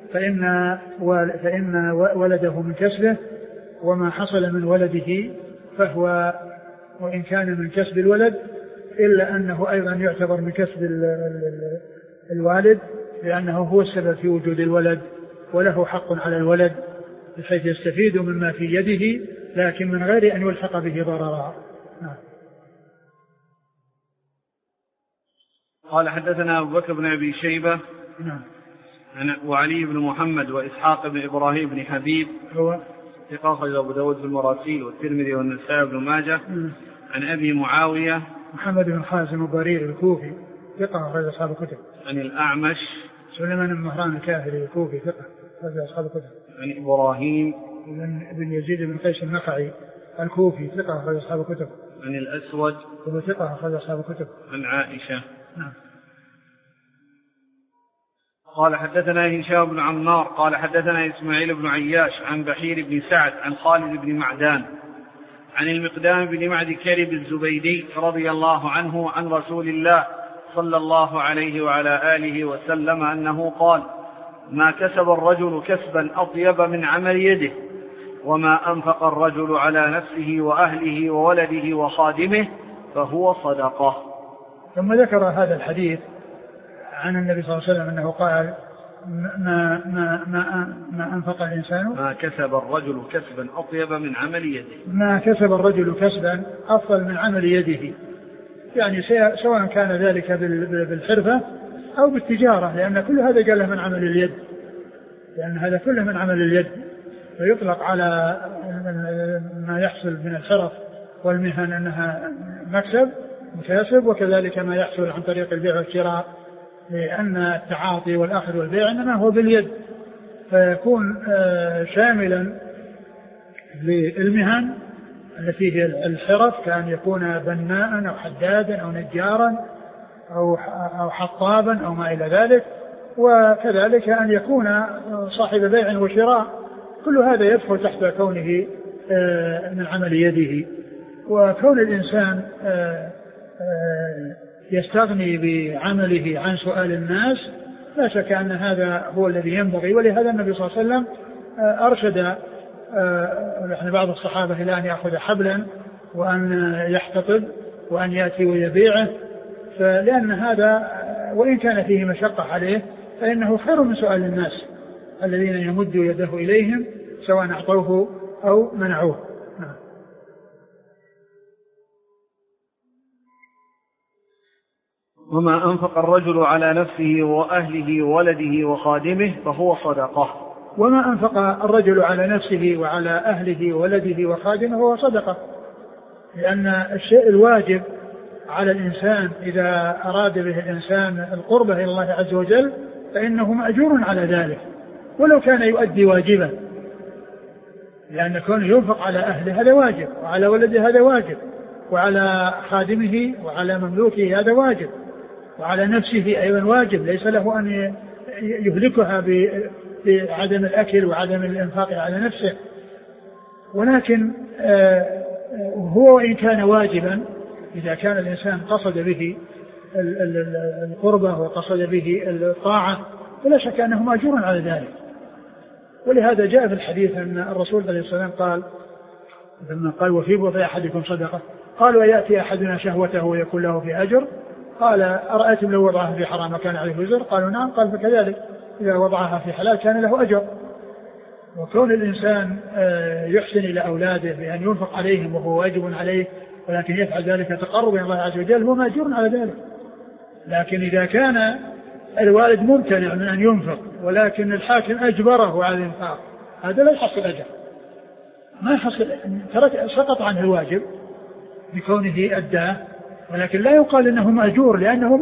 فإن ولده من كسبه، وما حصل من ولده فهو وإن كان من كسب الولد إلا أنه أيضا يعتبر من كسب الوالد، لأنه هو السبب في وجود الولد وله حق على الولد بحيث يستفيد مما في يده لكن من غير أن يلحق به ضررا. قال حدثنا أبو بكر بن أبي شيبة وعلي بن محمد وإسحاق بن إبراهيم بن حبيب هو ثقة أخرج أبو داود في المراسيل والترمذي والنسائي بن ماجه عن أبي معاوية محمد بن خازم الضرير الكوفي ثقة أخرج أصحاب الكتب عن الأعمش سليمان بن مهران الكاهلي الكوفي ثقة أخرج أصحاب الكتب عن إبراهيم بن يزيد بن قيس النخعي الكوفي ثقة أخرج أصحاب الكتب عن الأسود هو ثقة أخرج أصحاب الكتب عن عائشة. نعم. قال حدثنا هشام بن عمار قال حدثنا إسماعيل بن عياش عن بحير بن سعد عن خالد بن معدان عن المقدام بن معد كرب الزبيدي رضي الله عنه عن رسول الله صلى الله عليه وعلى آله وسلم أنه قال: ما كسب الرجل كسبا أطيب من عمل يده، وما أنفق الرجل على نفسه وأهله وولده وخادمه فهو صدقة. ثم ذكر هذا الحديث عن النبي صلى الله عليه وسلم أنه قال: ما أنفق الإنسان ما كسب الرجل كسبا أطيب من عمل يده، ما كسب الرجل كسبا أفضل من عمل يده، يعني سواء كان ذلك بالحرفة أو بالتجارة، لأن كل هذا قال من عمل اليد، لأن هذا كله من عمل اليد، فيطلق على ما يحصل من الحرف والمهن أنها مكاسب، وكذلك ما يحصل عن طريق البيع والشراء، لأن التعاطي والأخذ والبيع إنما هو باليد، فيكون شاملا للمهن التي هي الحرف، كأن يكون بناء أو حدادا أو نجارا أو حطابا أو ما إلى ذلك، وكذلك أن يكون صاحب بيع وشراء، كل هذا يدخل تحت كونه من عمل يده. وكون الإنسان يستغني بعمله عن سؤال الناس لا شك أن هذا هو الذي ينبغي، ولهذا النبي صلى الله عليه وسلم أرشد بعض الصحابة إلى أن يأخذ حبلا وأن يحتطب وأن يأتي ويبيعه، لأن هذا وإن كان فيه مشقة عليه فإنه خير من سؤال الناس الذين يمد يده إليهم سواء أعطوه أو منعوه. وما أنفق الرجل على نفسه وأهله وولده وخادمه فهو صدقة. وما أنفق الرجل على نفسه وعلى أهله وولده وخادمه هو صدقة، لأن الشيء الواجب على الإنسان إذا أراد به الإنسان القربة إلى الله عز وجل فإنه مأجور على ذلك ولو كان يؤدي واجبا، لأن كونه ينفق على أهله هذا واجب، وعلى ولده هذا واجب، وعلى خادمه وعلى مملوكه هذا واجب، وعلى نفسه أيضا واجب، ليس له أن يهلكها بعدم الأكل وعدم الإنفاق على نفسه. ولكن هو وإن كان واجبا إذا كان الإنسان قصد به القربة وقصد به الطاعة فلا شك أنه مأجور على ذلك. ولهذا جاء في الحديث أن الرسول عليه الصلاة والسلام قال لما قال وفي بضع أحدكم صدقة، قالوا يأتي أحدنا شهوته ويكون له في أجر، قال أرأيتم لو وضعها في حرام كان عليه وزر؟ قالوا نعم، قال فكذلك إذا وضعها في حلال كان له أجر. وكون الإنسان يحسن إلى أولاده بأن ينفق عليهم وهو واجب عليه ولكن يفعل ذلك تقرب إلى الله عز وجل هو مأجور على ذلك. لكن إذا كان الوالد ممتنع من أن ينفق ولكن الحاكم أجبره على الإنفاق هذا لا يحصل أجر، ما يحصل، سقط عنه الواجب بكونه أداه، ولكن لا يقال إنه مأجور لأنه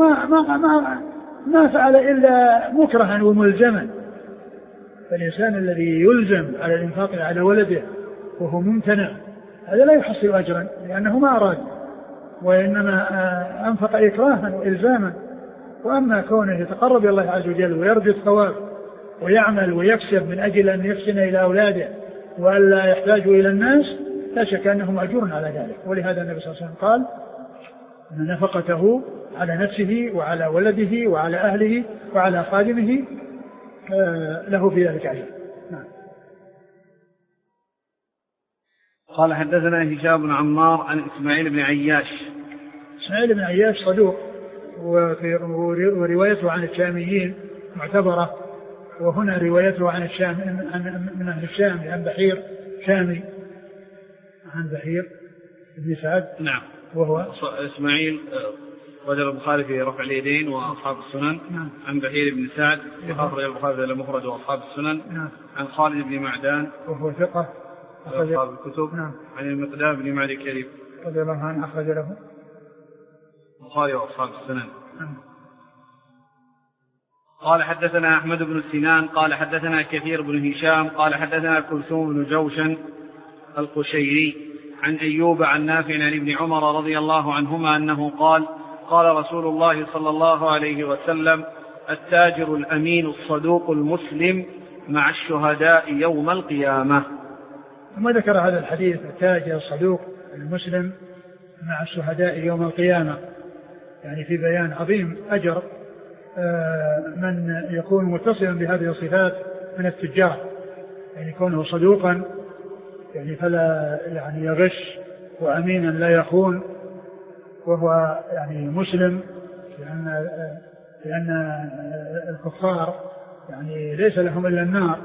ما فعل إلا مكرها وملزما. فالإنسان الذي يلزم على الإنفاق على ولده وهو ممتنع هذا لا يحصل أجرا لأنه ما أراد وإنما أنفق إكراها وإلزاما. وأما كونه يتقرب إلى الله عز وجل ويرجو الثواب ويعمل ويكسب من أجل أن يحسن إلى أولاده وألا يحتاج إلى الناس لا شك أنه مأجور على ذلك. ولهذا النبي صلى الله عليه وسلم قال أن نفقته على نفسه وعلى ولده وعلى أهله وعلى خادمه له في ذلك أجر. نعم. قال حدثنا هشام بن عمار عن إسماعيل بن عياش. إسماعيل بن عياش صدوق وروايته عن الشاميين معتبرة، وهنا روايته عن الشام من أهل الشام عن بحير شامي عن بحير بن سعد. نعم. وهو إسماعيل وجد البخاري في رفع اليدين وأصحاب السنن. نعم. عن بحير بن سعد في أخرج البخاري المفرد وأصحاب السنن. نعم. عن خالد بن معدان وهو ثقة أصحاب الكتب. نعم. عن المقدام بن معدي كريم رضي الله عنه أخرج له البخاري وأصحاب السنن. نعم. قال حدثنا أحمد بن سنان قال حدثنا كثير بن هشام قال حدثنا كلثوم بن جوشن القشيري عن أيوب عن نافع عن ابن عمر رضي الله عنهما أنه قال قال رسول الله صلى الله عليه وسلم التاجر الأمين الصدوق المسلم مع الشهداء يوم القيامة. ثم ذكر هذا الحديث التاجر الصدوق المسلم مع الشهداء يوم القيامة، يعني في بيان عظيم أجر من يكون متصلا بهذه الصفات من التجار، يعني يكونه صدوقا يعني فلا يعني يغش وأمينا لا يخون، وهو يعني مسلم لأن الكفار يعني ليس لهم إلا النار.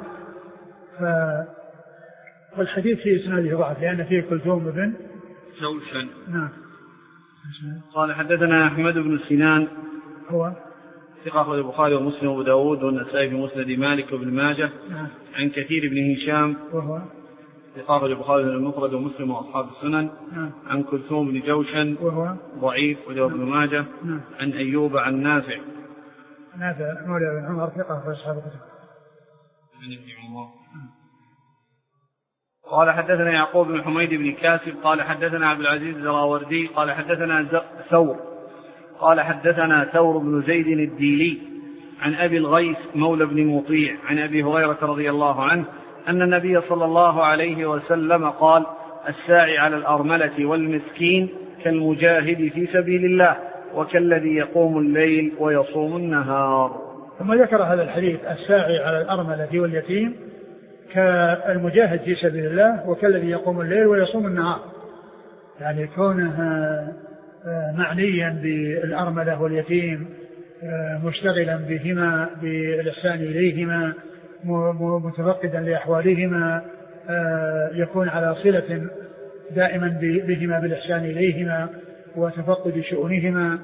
والحديث فيه إسناده ضعف لأن فيه كلثوم بن جوشن. نعم. قال حدثنا أحمد بن سنان هو ثقة أخرج البخاري ومسلم وأبو داود والنسائي في مسند مالك وابن ماجه. نعم. عن كثير بن هشام وهو ثقة أخرج البخاري المفرد ومسلم وأصحاب السنن. نعم. عن كلثوم بن جوشن وهو ضعيف وله ابن ماجه. نعم. عن أيوب عن نافع مولى بن عمر ثقة في أصحاب الكتب. عن ابن عمر. قال حدثنا يعقوب بن حميد بن كاسب قال حدثنا عبد العزيز الدراوردي قال حدثنا ثور قال حدثنا ثور بن زيد الديلي عن أبي الغيث مولى بن مطيع عن أبي هريرة رضي الله عنه أن النبي صلى الله عليه وسلم قال: الساعي على الأرملة والمسكين كالمجاهد في سبيل الله وكالذي يقوم الليل ويصوم النهار. ثم ذكر هذا الحديث: الساعي على الأرملة واليتيم كالمجاهد في سبيل الله وكالذي يقوم الليل ويصوم النهار، يعني كونه معنيا بالأرملة واليتيم مشتغلا بهما بالإحسان إليهما متفقدا لأحوالهما، يكون على صلة دائما بهما بالإحسان إليهما وتفقد شؤونهما،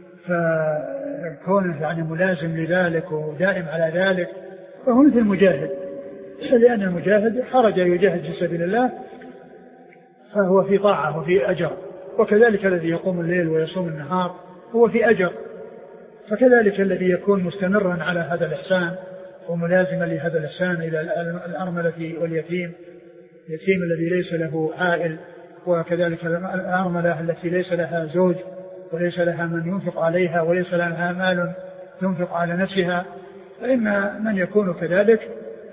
فكونه يعني ملازم لذلك ودائم على ذلك فهو مثل المجاهد، لأن المجاهد خرج يجاهد في سبيل الله فهو في طاعة وفي أجر، وكذلك الذي يقوم الليل ويصوم النهار هو في أجر، فكذلك الذي يكون مستمرا على هذا الإحسان وملازما لهذا الإحسان إلى الأرملة واليتيم، اليتيم الذي ليس له عائل، وكذلك الأرملة التي ليس لها زوج وليس لها من ينفق عليها وليس لها مال تنفق على نفسها، فإن من يكون كذلك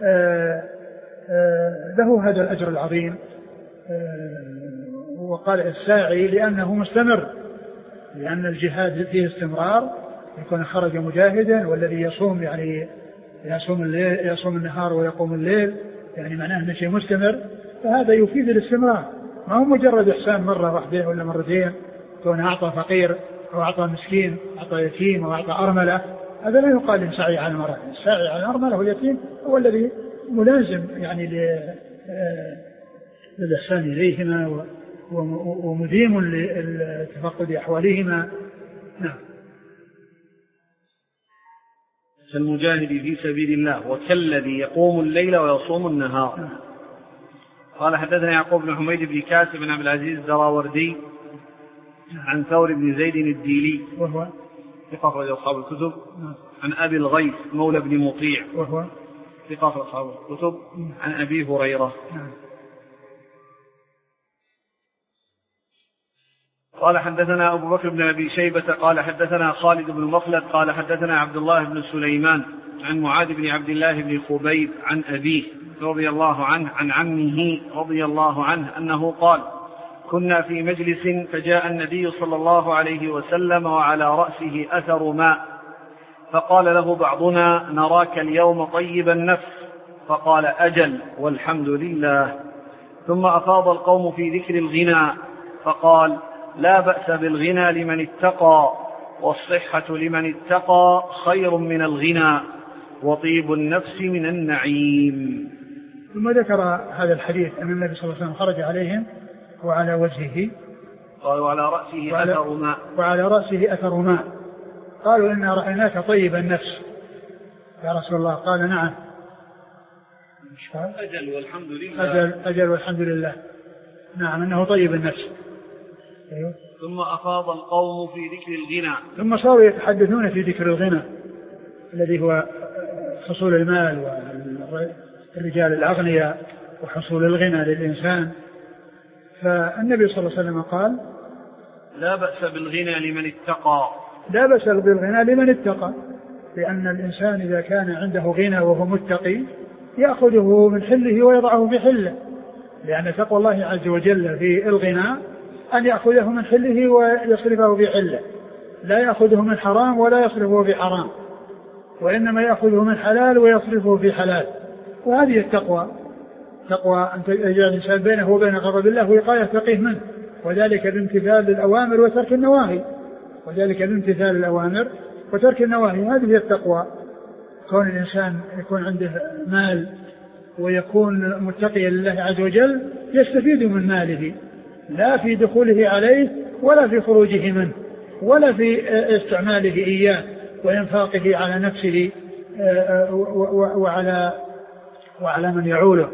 له هذا الأجر العظيم. وقال الساعي لأنه مستمر، لأن الجهاد فيه استمرار، يكون خرج مجاهدا، والذي يصوم يعني يصوم النهار ويقوم الليل، يعني معناه أنه شيء مستمر، فهذا يفيد الاستمرار، ما هو مجرد إحسان مرة واحدة ولا مرتين، كون أعطى فقير أو أعطى مسكين أعطى يتيم أو أعطى أرملة، هذا لا يقال السعي على المرأة. السعي على الأرملة واليتيم هو الذي ملازم يعني للإحسان إليهما ومديم لتفقد أحوالهما. نعم. كالمجاهد في سبيل الله وكالذي يقوم الليل ويصوم النهار. قال حدثنا يعقوب بن حميد بن كاسب بن عبد العزيز الدراوردي عن ثور بن زيد الديلي وهو ثقة أخرج أصحاب الكتب. عن أبي الغيث مولى بن مطيع وهو ثقة أخرج أصحاب الكتب. عن أبي هريرة. قال حدثنا أبو بكر بن أبي شيبة قال حدثنا خالد بن مخلد قال حدثنا عبد الله بن سليمان عن معاذ بن عبد الله بن خبيب عن أبيه رضي الله عنه عن عمه رضي الله عنه أنه قال: كنا في مجلس فجاء النبي صلى الله عليه وسلم وعلى رأسه أثر ماء، فقال له بعضنا: نراك اليوم طيب النفس، فقال: أجل والحمد لله. ثم أفاض القوم في ذكر الغنى فقال: لا بأس بالغنى لمن اتقى، والصحة لمن اتقى خير من الغنى، وطيب النفس من النعيم. ثم ذكر هذا الحديث أن النبي صلى الله عليه وسلم خرج عليهم وعلى وجهه قال: وعلى رأسه أثر ماء، وعلى رأسه أثر ماء. قالوا: إنا رأيناك طيب النفس يا رسول الله. قال: نعم. أجل والحمد لله. أجل والحمد لله. نعم، إنه طيب النفس. ثم أفاض القوم في ذكر الغنى. ثم صاروا يتحدثون في ذكر الغنى الذي هو حصول المال والرجال الأغنياء وحصول الغنى للإنسان. فالنبي صلى الله عليه وسلم قال: لا بأس بالغنى لمن اتقى. لا بأس بالغنى لمن اتقى، لأن الإنسان إذا كان عنده غنى وهو متقي يأخذه من حله ويضعه في حله، لأن تقوى الله عز وجل في الغنى أن يأخذه من حله ويصرفه في حله، لا يأخذه من حرام ولا يصرفه في حرام، وإنما يأخذه من حلال ويصرفه في حلال. وهذه التقوى، تقوى أن يجعل الإنسان بينه وبين غضب الله وقاية تقيه منه، وذلك بامتثال الأوامر وترك النواهي، وذلك بامتثال الأوامر وترك النواهي. هذه التقوى، كون الإنسان يكون عنده مال ويكون متقيا لله عز وجل يستفيد من ماله، لا في دخوله عليه ولا في خروجه منه ولا في استعماله إياه وإنفاقه على نفسه وعلى من يعوله.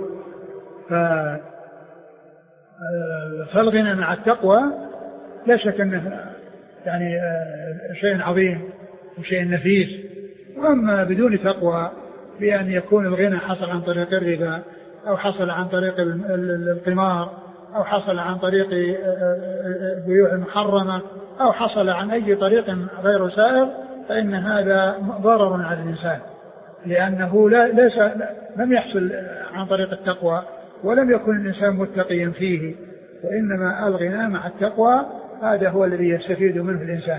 فالغنى مع التقوى لا شك أنه يعني شيء عظيم وشيء نفيس. وأما بدون تقوى بأن يكون الغنى حصل عن طريق الربا أو حصل عن طريق القمار، أو حصل عن طريق بيوع محرمة، أو حصل عن أي طريق غير سائغ، فإن هذا ضرر على الإنسان، لأنه لم يحصل عن طريق التقوى، ولم يكن الإنسان متقيا فيه، وإنما الغنى مع التقوى هذا هو الذي يستفيد منه الإنسان.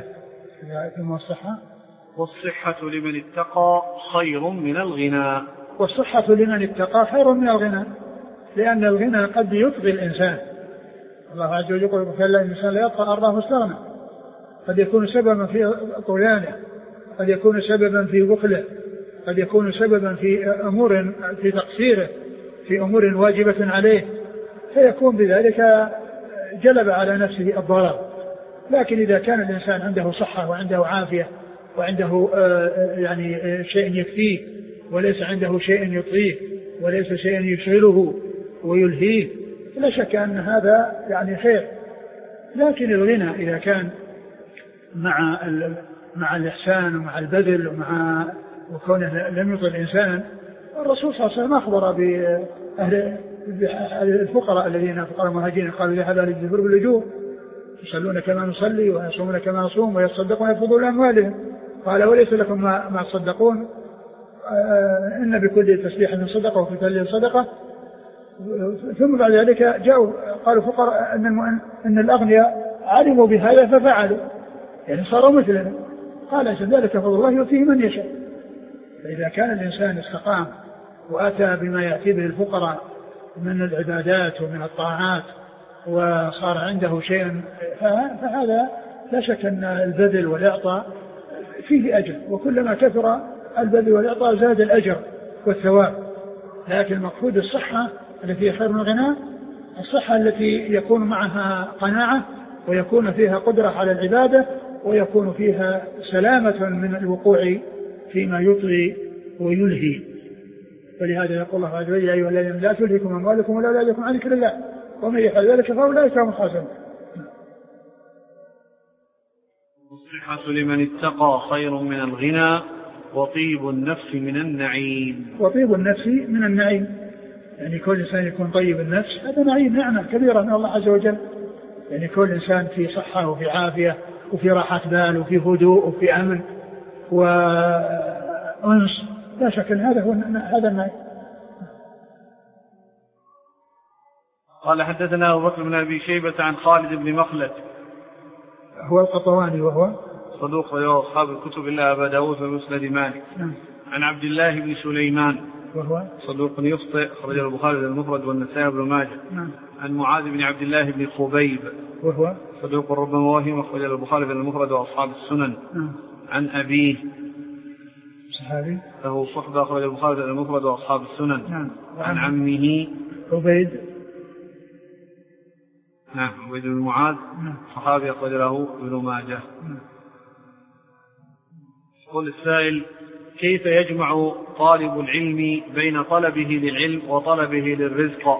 والصحة لمن اتقى خير من الغنى. والصحة لمن اتقى خير من الغنى، لأن الغنى قد يطغي الإنسان. الله عز وجل يقول كلا إن الإنسان لا يطغى أن رآه استغنى، قد يكون سببا في طغيانه، قد يكون سببا في بخله، قد يكون سببا في أمور في تقصيره في أمور واجبة عليه، فيكون بذلك جلب على نفسه الضرر. لكن إذا كان الإنسان عنده صحة وعنده عافية وعنده يعني شيء يكفيه، وليس عنده شيء يطغيه، وليس شيء يشغله ويلهيه، لا شك أن هذا يعني خير. لكن الغنى إذا كان مع الإحسان ومع البذل ومع وكونه لم يطغ الإنسان، الرسول صلى الله عليه وسلم أخبر بأهل الفقراء الذين فقراء المهاجرين قالوا لهذا الجبر باللجوء يصلون كما نصلي ويصومون كما نصوم ويتصدقون ويفضلون أموالهم، قال وليس لكم ما تصدقون، إن بكل تسبيح من صدقة وفي تهليل صدقة. ثم بعد ذلك جاءوا قالوا فقراء أن الأغنياء علموا بهذا ففعلوا، يعني صاروا مثلنا، قال ذلك فضل الله يؤتيه من يشاء. فإذا كان الإنسان استقام وأتى بما يأتي به الفقراء من العبادات ومن الطاعات وصار عنده شيء، فهذا لا شك أن البذل والإعطاء فيه أجر، وكلما كثر البذل والإعطاء زاد الأجر والثواب. لكن مقصود الصحة التي خير من الغنى الصحة التي يكون معها قناعة ويكون فيها قدرة على العبادة ويكون فيها سلامة من الوقوع فيما يطغي ويلهي. فلهذا يقول الله عز وجل يا أيها الذين لا تلهكم أموالكم ولا أولادكم عن ذكر الله ومن يفعل ذلك فأولئك هم الخاسرون. الصحة لمن اتقى خير من الغنى وطيب النفس من النعيم. وطيب النفس من النعيم، يعني كل إنسان يكون طيب النفس هذا نعيم، نعمة كبيرة من الله عز وجل. يعني كل إنسان في صحة وفي عافية وفي راحة بال وفي هدوء وفي أمن وأنس، لا شك أن هذا النعيم. قال حدثنا أبو بكر بن أبي شيبة عن خالد بن مخلد هو القطواني وهو صدوق رواه أصحاب الكتب إلا أبا داود ومسند مالك. عن عبد الله بن سليمان وهو صدوق يخطئ أخرجه البخاري المفرد والنسائي بن ماجه. عن معاذ بن عبد الله بن خبيب وهو صدوق ربما وهم أخرجه البخاري المفرد وأصحاب السنن. عن أبيه صحابي له صحبة أخرجه البخاري المفرد وأصحاب السنن. عن عمه عبيد عبيد بن معاذ صحابي أخرج له ابن ماجه. يقول السائل كيف يجمع طالب العلم بين طلبه للعلم وطلبه للرزق؟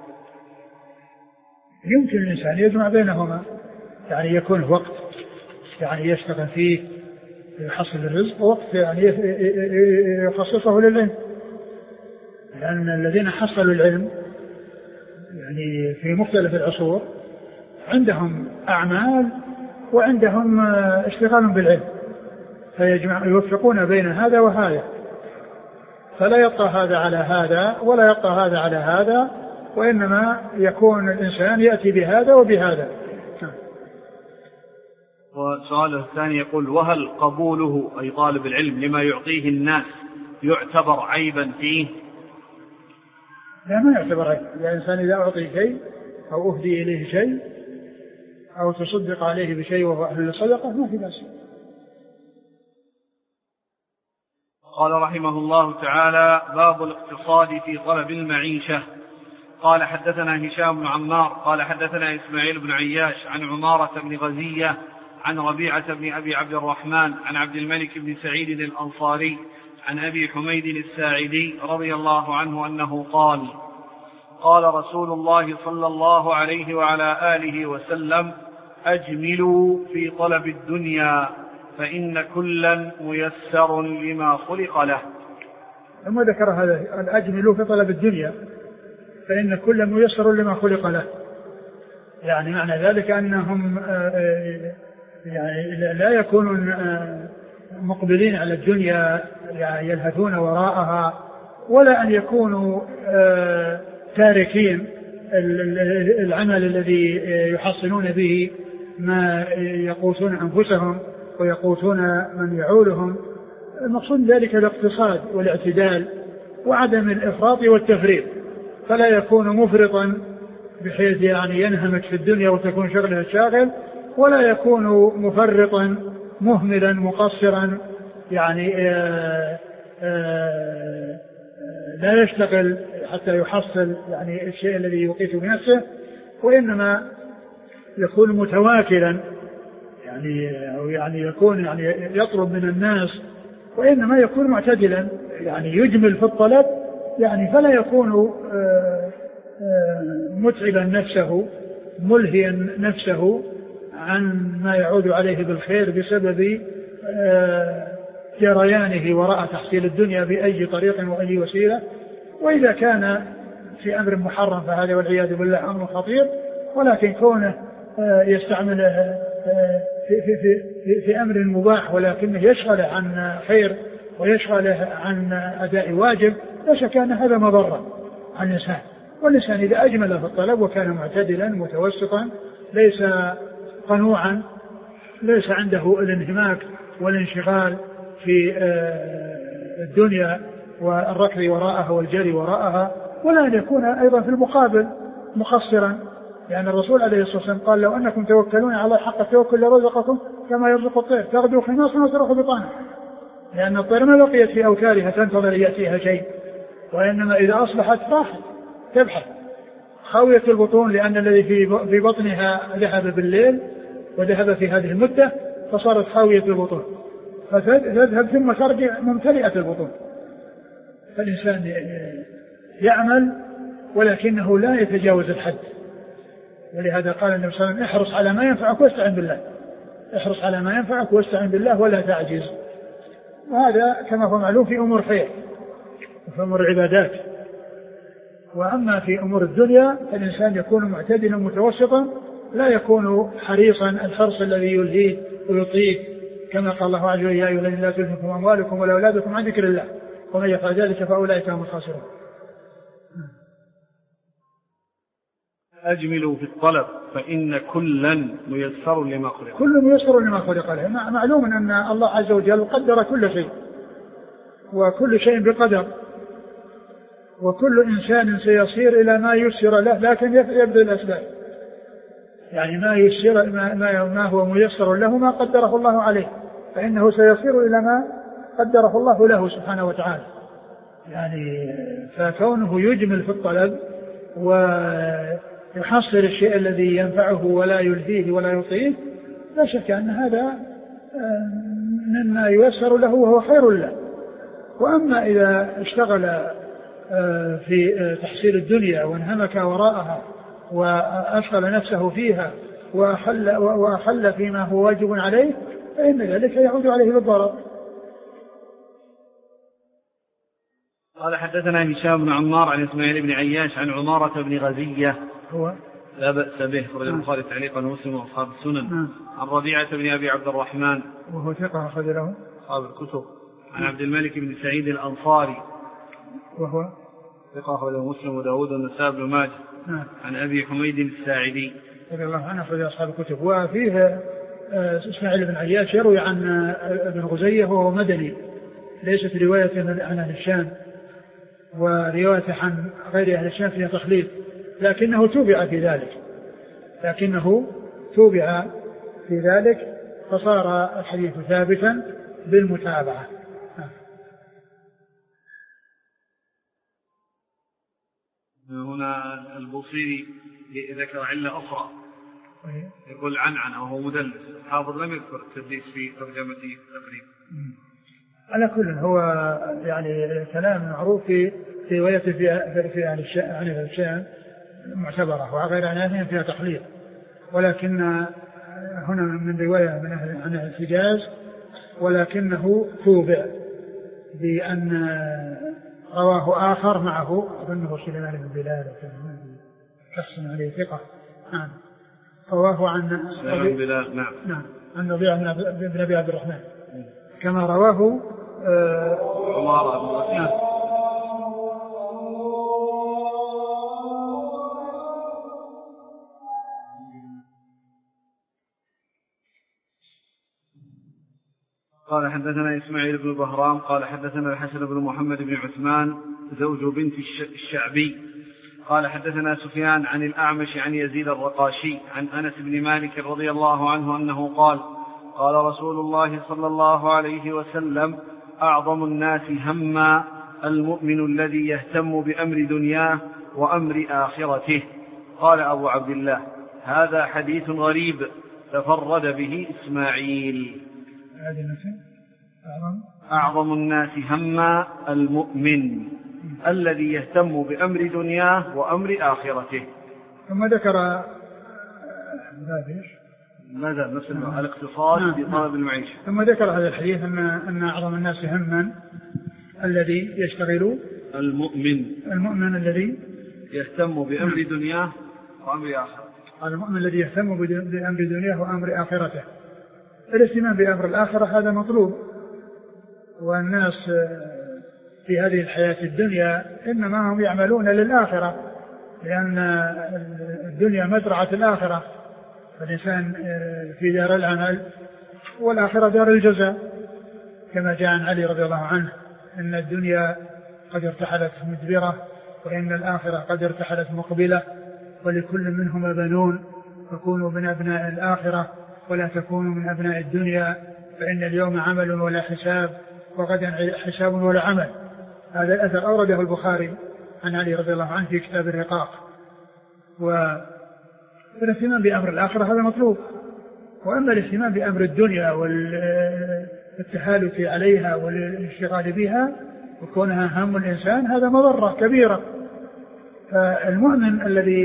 يمكن الإنسان يجمع بينهما، يعني يكون وقت يعني يشتغل فيه يحصل الرزق، ووقت يعني يخصصه للعلم، لأن الذين حصلوا العلم يعني في مختلف العصور عندهم أعمال وعندهم اشتغال بالعلم، يوفقون بين هذا وهذا، فلا يبقى هذا على هذا ولا يبقى هذا على هذا، وإنما يكون الإنسان يأتي بهذا وبهذا. وسؤاله الثاني يقول وهل قبوله أي طالب العلم لما يعطيه الناس يعتبر عيبا فيه؟ لا، ما يعتبر عيب. الإنسان إذا أعطي شيء أو أهدي إليه شيء أو تصدق عليه بشيء وهو أهل الصدقة ما في بأس. قال رحمه الله تعالى باب الاقتصاد في طلب المعيشة. قال حدثنا هشام بن عمار قال حدثنا إسماعيل بن عياش عن عمارة بن غزية عن ربيعة بن أبي عبد الرحمن عن عبد الملك بن سعيد الأنصاري عن أبي حميد الساعدي رضي الله عنه أنه قال قال رسول الله صلى الله عليه وعلى آله وسلم أجملوا في طلب الدنيا فإن كلا ميسر لما خلق له. ثم ذكر هذا الأجملوا في طلب الدنيا، فإن كل ميسر لما خلق له. يعني معنى ذلك أنهم يعني لا يكونون مقبلين على الدنيا يعني يلهثون وراءها، ولا أن يكونوا تاركين العمل الذي يحصلون به ما يقوتون أنفسهم ويقوتون من يعولهم. المقصود ذلك الاقتصاد والاعتدال وعدم الإفراط والتفريط، فلا يكون مفرطا بحيث يعني ينهمك في الدنيا وتكون شغله الشاغل، ولا يكون مفرطا مهملا مقصرا يعني لا يشتغل حتى يحصل يعني الشيء الذي يقيت بنفسه، وإنما يكون متواكلا يعني أو يعني يكون يعني يطلب من الناس، وإنما يكون معتدلا يعني يجمل في الطلب يعني فلا يكون متعبا نفسه ملهيا نفسه عن ما يعود عليه بالخير بسبب جريانه وراء تحصيل الدنيا بأي طريق وأي وسيلة. وإذا كان في أمر محرم فهذا والعياذ بالله أمر خطير، ولكن كونه يستعمله في أمر مباح ولكنه يشغله عن خير ويشغله عن أداء واجب، لا شك أن هذا مضرة عن الإنسان. والإنسان إذا أجمل في الطلب وكان معتدلا متوسطا ليس قنوعا، ليس عنده الانهماك والانشغال في الدنيا والركض وراءها والجري وراءها، ولا أن يكون أيضا في المقابل مقصرا. يعني الرسول عليه الصلاة والسلام قال: لو أنكم توكلون على الله حق التوكل لرزقكم كما يرزق الطير تغدو خماصا وتروح بطانا، لأن الطير ما بقيت في أوكارها تنتظر يأتيها شيء، وإنما إذا أصبحت راحت تبحث خاوية البطون، لأن الذي في بطنها ذهب بالليل وذهب في هذه المدة فصارت خاوية البطون، فتذهب ثم ترجع ممتلئة البطون. فالإنسان يعمل ولكنه لا يتجاوز الحد، ولهذا قال النبي صلى الله عليه وسلم: احرص على ما ينفعك واستعن بالله، احرص على ما ينفعك واستعن بالله ولا تعجز. وهذا كما هو معلوم في أمور خير وفي أمور العبادات. وأما في أمور الدنيا فالإنسان يكون معتدلا متوسطا، لا يكون حريصا الحرص الذي يلهيه ويطيق، كما قال الله عز وجل: يا أيها الذين لا تلهكم أموالكم ولا أولادكم عن ذكر الله ومن يفعل ذلك فأولئك هم الخاسرون. أجملوا في الطلب فإن كلا ميسر لما خلق له. كل ميسر لما خلق له. معلوم أن الله عز وجل قدر كل شيء، وكل شيء بقدر، وكل إنسان سيصير إلى ما يسر له، لكن يبذل الأسباب. يعني ما يسر ما هو ميسر له ما قدره الله عليه، فإنه سيصير إلى ما قدره الله له سبحانه وتعالى. يعني فكونه يجمل في الطلب ويحصل الشيء الذي ينفعه ولا يلهيه ولا يطيعه، لا شك أن هذا مما ييسر له وهو خير له. وأما إذا اشتغل في تحصيل الدنيا وانهمك وراءها وأشغل نفسه فيها وأخل فيما هو واجب عليه، فإن ذلك يعود عليه بالضرر. قال: حدثنا هشام بن عمار عن إسماعيل بن عياش عن عمارة بن غزية هو لا بأس به أخرج البخاري تعليقا ومسلم وأصحاب السنن. عن ربيعة بن أبي عبد الرحمن وهو ثقة أخرج له أصحاب الكتب. عن عبد الملك بن سعيد الأنصاري وهو ثقة أخرج له مسلم وداود والنسائي بن ماجه. عن أبي حميد الساعدي رضي الله عنه أخرج أصحاب الكتب. وفيه إسماعيل بن عياش يروي عن ابن غزية وهو مدني، ليست رواية عن أهل الشام، ورواية عن غير أهل الشام فيها تخليط، لكنه توبع في ذلك فصار الحديث ثابتا بالمتابعة. هنا البوصيري ذكر علة أخرى، يقول عن وهو مدلس. حافظ لم يذكر التدليس في ترجمته تقريبا. على كل هو يعني كلام معروف في روايته في عن الشام معتبرة، وغير عنها فيها تخليط، ولكن هنا من رواية عن الحجاز، ولكنه توبع بأن رواه آخر معه أظنه سليمان بن بلال شخص عليه ثقة. نعم. رواه عن سليمان بن بلال. نعم عن ربيعة بن أبي عبد الرحمن كما رواه عمارة بن رشيد. قال حدثنا إسماعيل بن بهرام قال حدثنا الحسن بن محمد بن عثمان زوج بنت الشعبي قال حدثنا سفيان عن الأعمش عن يزيد الرقاشي عن أنس بن مالك رضي الله عنه أنه قال قال رسول الله صلى الله عليه وسلم أعظم الناس هما المؤمن الذي يهتم بأمر دنياه وأمر آخرته. قال أبو عبد الله هذا حديث غريب تفرد به إسماعيل. أعظم الناس هما المؤمن الذي يهتم بأمر دنياه وأمر آخرته. ثم ذكر ماذا نفس الاقتصاد في طلب المعيشة. ثم ذكر هذا الحديث أن أعظم الناس هما الذي يشتغل المؤمن الذي يهتم بأمر دنياه وأمر آخرته. المؤمن الذي يهتم بأمر دنياه وأمر آخرته. الاهتمام بأمر الآخرة هذا مطلوب، والناس في هذه الحياة الدنيا إنما هم يعملون للآخرة، لأن الدنيا مزرعة الآخرة، فالإنسان في دار العمل والآخرة دار الجزاء، كما جاء عن علي رضي الله عنه إن الدنيا قد ارتحلت مدبرة وإن الآخرة قد ارتحلت مقبلة، ولكل منهما بنون، فكونوا من أبناء الآخرة ولا تكونوا من أبناء الدنيا، فإن اليوم عمل ولا حساب وغدا حساب ولا عمل. هذا الأثر أورده البخاري عن علي رضي الله عنه في كتاب الرقاق. والاهتمام بأمر الآخرة هذا مطلوب، وأما الاهتمام بأمر الدنيا والتحالف عليها والاشتغال بها وكونها هم الإنسان هذا مضرة كبيرة. فالمؤمن الذي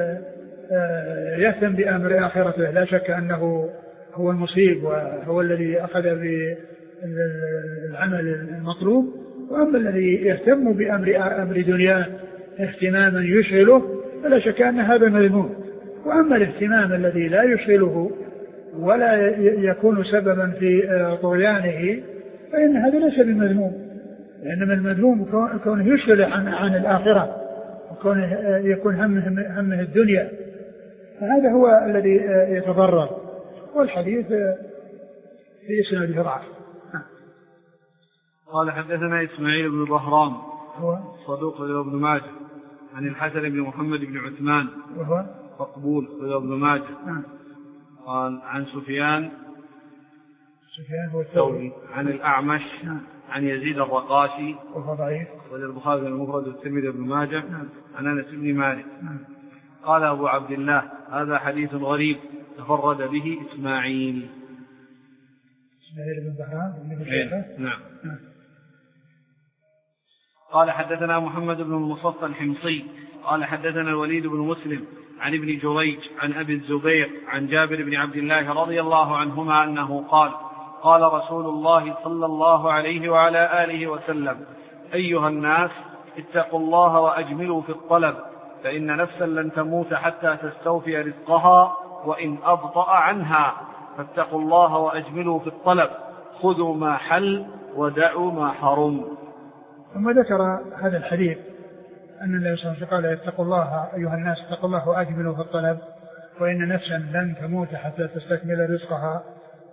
يهتم بأمر آخرته لا شك أنه هو المصيب وهو الذي أخذ بالعمل المطلوب، وأما الذي يهتم بأمر دنيا اهتماما يشغله فلا شك أن هذا مذموم. وأما الاهتمام الذي لا يشغله ولا يكون سببا في طغيانه فإن هذا ليس بمذموم، لأنما المذموم كونه يشغل عن الآخرة وكونه يكون همه الدنيا، فهذا هو الذي يتضرر. والحديث في إسناده ضعف. قال حدثنا إسماعيل بن بهرام هو صدوق ابن ماجه عن الحسن بن محمد بن عثمان وهو مقبول ابن ماجه. قال عن سفيان هو الثوري عن الأعمش عن يزيد الرقاشي وهو ضعيف، والبخاري المفرد والترمذي بن ماجه عن أنس بن مالك. قال أبو عبد الله هذا حديث غريب تفرد به إسماعيل بن بهرام. نعم. قال حدثنا محمد بن المصطفى الحمصي قال حدثنا الوليد بن مسلم عن ابن جريج عن أبي الزبير عن جابر بن عبد الله رضي الله عنهما أنه قال قال رسول الله صلى الله عليه وعلى آله وسلم أيها الناس اتقوا الله وأجملوا في الطلب، فإن نفسا لن تموت حتى تستوفي رزقها وإن أبطأ عنها، فاتقوا الله وأجملوا في الطلب، خذوا ما حل ودعوا ما حرم. ثم ذكر هذا الحديث أن النبي صلى الله عليه وسلم قال اتقوا الله أيها الناس اتقوا الله وأجملوا في الطلب، وإن نفسا لن تموت حتى تستكمل رزقها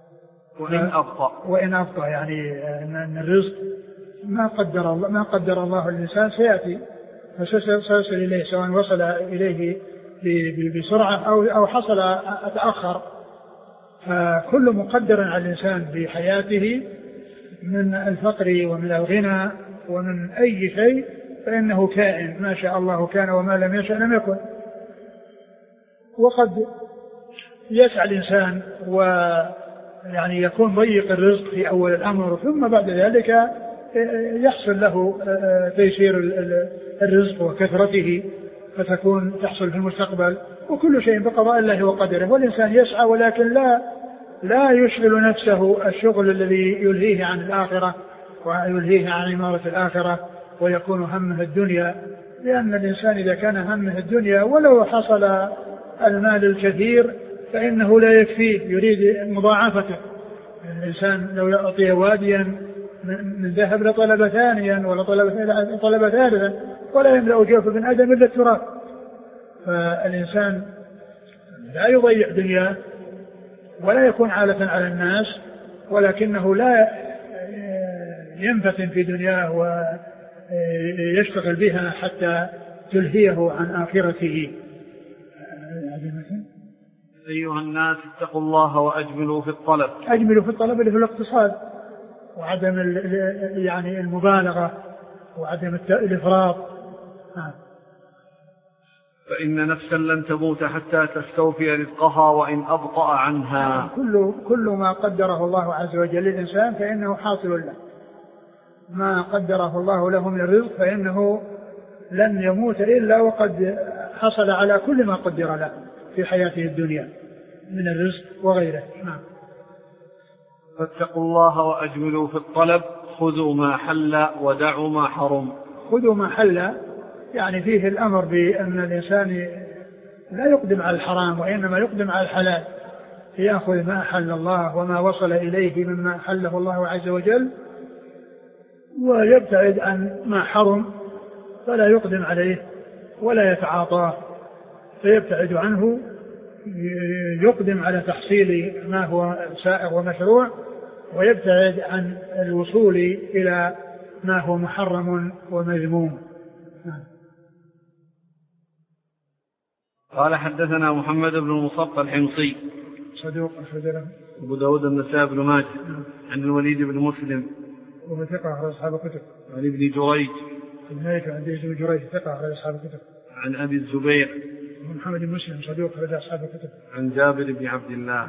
وإن أبطأ يعني أن الرزق ما قدر الله الإنسان سيأتي فسيصل إليه، سواء وصل إليه بسرعة أو حصل أتأخر. فكل مقدر على الإنسان بحياته من الفقر ومن الغنى ومن أي شيء فإنه كائن، ما شاء الله كان وما لم يشأ لم يكن. وقد يسعى الإنسان ويعني يكون ضيق الرزق في أول الأمر، ثم بعد ذلك يحصل له تيسير الرزق وكثرته فتكون تحصل في المستقبل، وكل شيء بقضاء الله وقدره. والإنسان يسعى ولكن لا يشغل نفسه الشغل الذي يلهيه عن الآخرة ويلهيه عن إمارة الآخرة ويكون همه الدنيا، لأن الإنسان إذا كان همه الدنيا ولو حصل المال الكثير فإنه لا يكفيه، يريد مضاعفته. الإنسان لو يعطي واديا من ذهب لطلب ثانيا ولا طلب ثالثا ولا يملأ جوف ابن آدم إلا التراب. فالإنسان لا يضيع دنياه ولا يكون عالة على الناس، ولكنه لا ينفتن في دنياه ويشتغل بها حتى تلهيه عن آخرته. أيها الناس اتقوا الله وأجملوا في الطلب. أجملوا في الطلب اللي في الاقتصاد، وعدم يعني المبالغة وعدم الإفراط. فإن نفسا لن تموت حتى تستوفي رزقها وإن أبطأ عنها. كل ما قدره الله عز وجل للإنسان فإنه حاصل له، ما قدره الله له من الرزق فإنه لن يموت إلا وقد حصل على كل ما قدر له في حياته الدنيا من الرزق وغيره. فاتقوا الله وأجملوا في الطلب، خذوا ما حل ودعوا ما حرم. خذوا ما حل يعني فيه الأمر بأن الإنسان لا يقدم على الحرام وإنما يقدم على الحلال، يأخذ ما أحل الله وما وصل إليه مما أحله الله عز وجل، ويبتعد عن ما حرم فلا يقدم عليه ولا يتعاطاه، فيبتعد عنه، يقدم على تحصيل ما هو سائغ ومشروع، ويبتعد عن الوصول إلى ما هو محرم ومذموم. قال حدثنا محمد بن المصطفى الحمصي صدوق أخرج له أبو داود النسائي بن ماجه عن الوليد بن مسلم وهو ثقة أخرج أصحاب الكتب. عن ابن جريج الملك عن ابن جريج ثقة أخرج أصحاب الكتب. عن أبي الزبير محمد بن مسلم صدوق أخرج أصحاب الكتب. عن جابر بن عبد الله.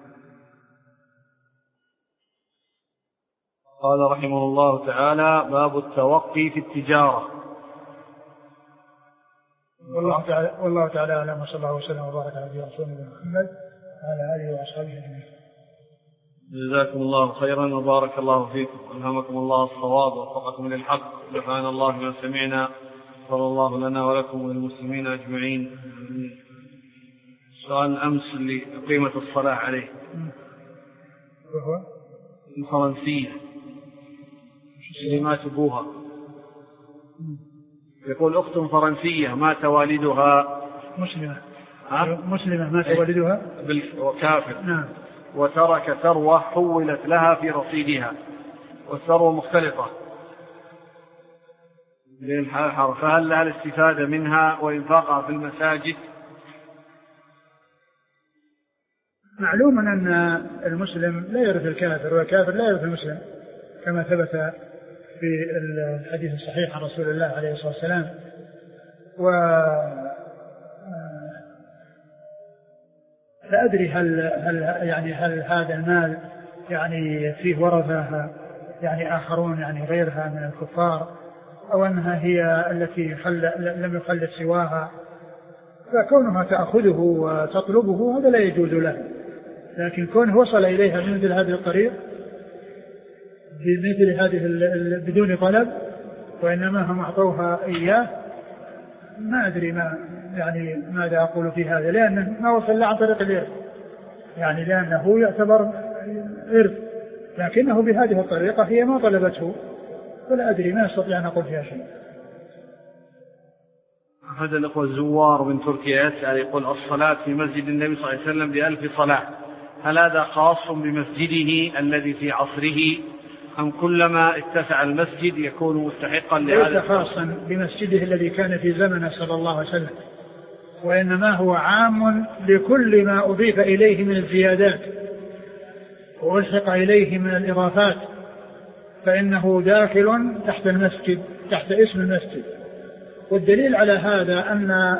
قال رحمه الله تعالى: باب التوقي في التجارة. والله تعالى أعلم، وصلى الله وسلم وبارك على نبينا محمد وعلى آله وأصحابه أجمعين. جزاكم الله خيرا وبارك الله فيكم، ألهمكم الله الصواب ووفقكم للحق، نفعنا الله بما سمعنا، صلى الله لنا ولكم وللمسلمين أجمعين. سؤال أمس لقيمة الصلاة عليه وهو الفرنسية مات أبوها، يقول أخت فرنسية مات والدها مسلمة مات والدها كافر. نعم. وترك ثروة حولت لها في رصيدها، والثروة مختلطة فهل لها الاستفادة منها وإنفاقها في المساجد؟ معلوم أن المسلم لا يرث الكافر والكافر لا يرث المسلم، كما ثبت في الحديث الصحيح عن رسول الله عليه الصلاة والسلام. لا أدري هل هذا المال يعني فيه ورثة يعني آخرون يعني غيرها من الكفار، أو أنها هي التي لم يخلد سواها، فكونها تأخذه وتطلبه هذا لا يجوز له، لكن كونه وصل إليها من مثل هذه الطريق بمثل هذه بدون طلب وإنما هم أعطوها إياه، ما أدري ماذا أقول في هذا، لأنه ما وصل له عن طريق الإرث، يعني لأنه يعتبر إرث، لكنه بهذه الطريقة هي ما طلبته، ولا أدري، ما أستطيع أن أقول فيها شيء. أحد الأخوة الزوار من تركيا يسأل، يقول: الصلاة في مسجد النبي صلى الله عليه وسلم ب1000 صلاة، هل هذا خاص بمسجده الذي في عصره، أم كلما اتسع المسجد يكون مستحقا لهذا؟ ليس خاصا بمسجده الذي كان في زمنه صلى الله عليه وسلم، وإنما هو عام لكل ما أضيف إليه من الزيادات وألحق إليه من الإضافات، فإنه داخل تحت المسجد، تحت اسم المسجد. والدليل على هذا أن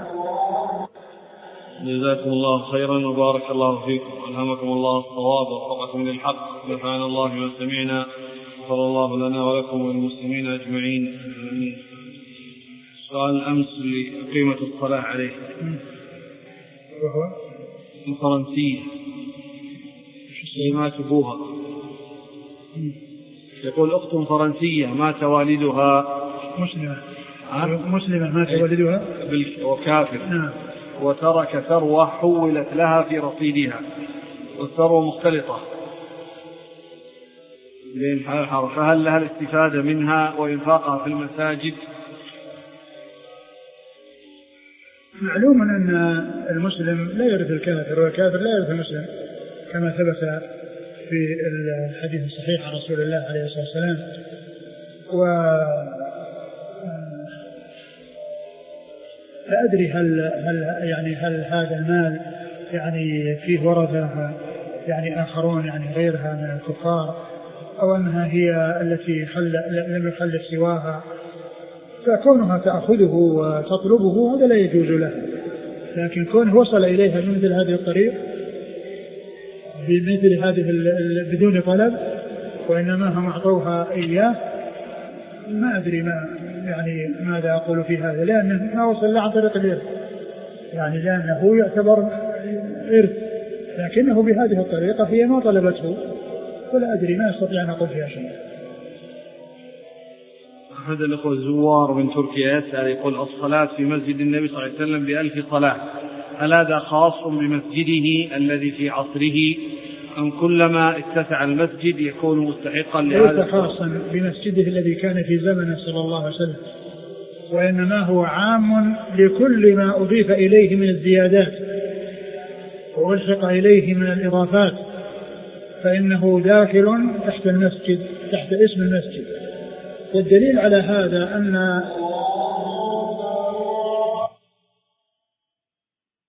جزاكم الله خيرا وبارك الله فيكم، ألهمكم الله الصواب ووفقكم للحق، نفعنا الله بما سمعنا، صلى الله لنا ولكم وللمسلمين أجمعين. سؤال أمس لقيمة الصلاة عليه وهو الفرنسية مات أبوها، يقول: أخت فرنسية مات والدها مسلمة مات والدها وكافر. نعم. وترك ثروة حولت لها في رصيدها، والثروة مختلطة فهل لها الاستفادة منها وإنفاقها في المساجد؟ معلوم أن المسلم لا يرث الكافر والكافر لا يرث المسلم، كما ثبت في الحديث الصحيح عن رسول الله عليه الصلاة والسلام. لا أدري هل هذا المال يعني فيه ورثة يعني آخرون يعني غيرها من الكفار، أو أنها هي التي لم يخلف سواها، فكونها تأخذه وتطلبه هذا لا يجوز له. لكن كونه وصل إليها بمثل هذه الطريق بمثل هذه بدون طلب وإنما هم أعطوها إياه، ما أدري ماذا أقول في هذا، لأنه ما وصل له عن طريق الإرث، يعني لأنه يعتبر إرث، لكنه بهذه الطريقة هي ما طلبته، ولا أدري، ما أستطيع أن أقول فيها شيء. أحد الأخوة الزوار من تركيا يسأل يقول: الصلاة في مسجد النبي صلى الله عليه وسلم ب1000 صلاة، هل هذا خاص بمسجده الذي في عصره أم كلما اتسع المسجد يكون مستحقا لهذا؟ ليس خاصا بمسجده الذي كان في زمنه صلى الله عليه وسلم، وإنما هو عام لكل ما أضيف إليه من الزيادات وألحق إليه من الإضافات، فإنه داخل تحت المسجد، تحت اسم المسجد. والدليل على هذا أن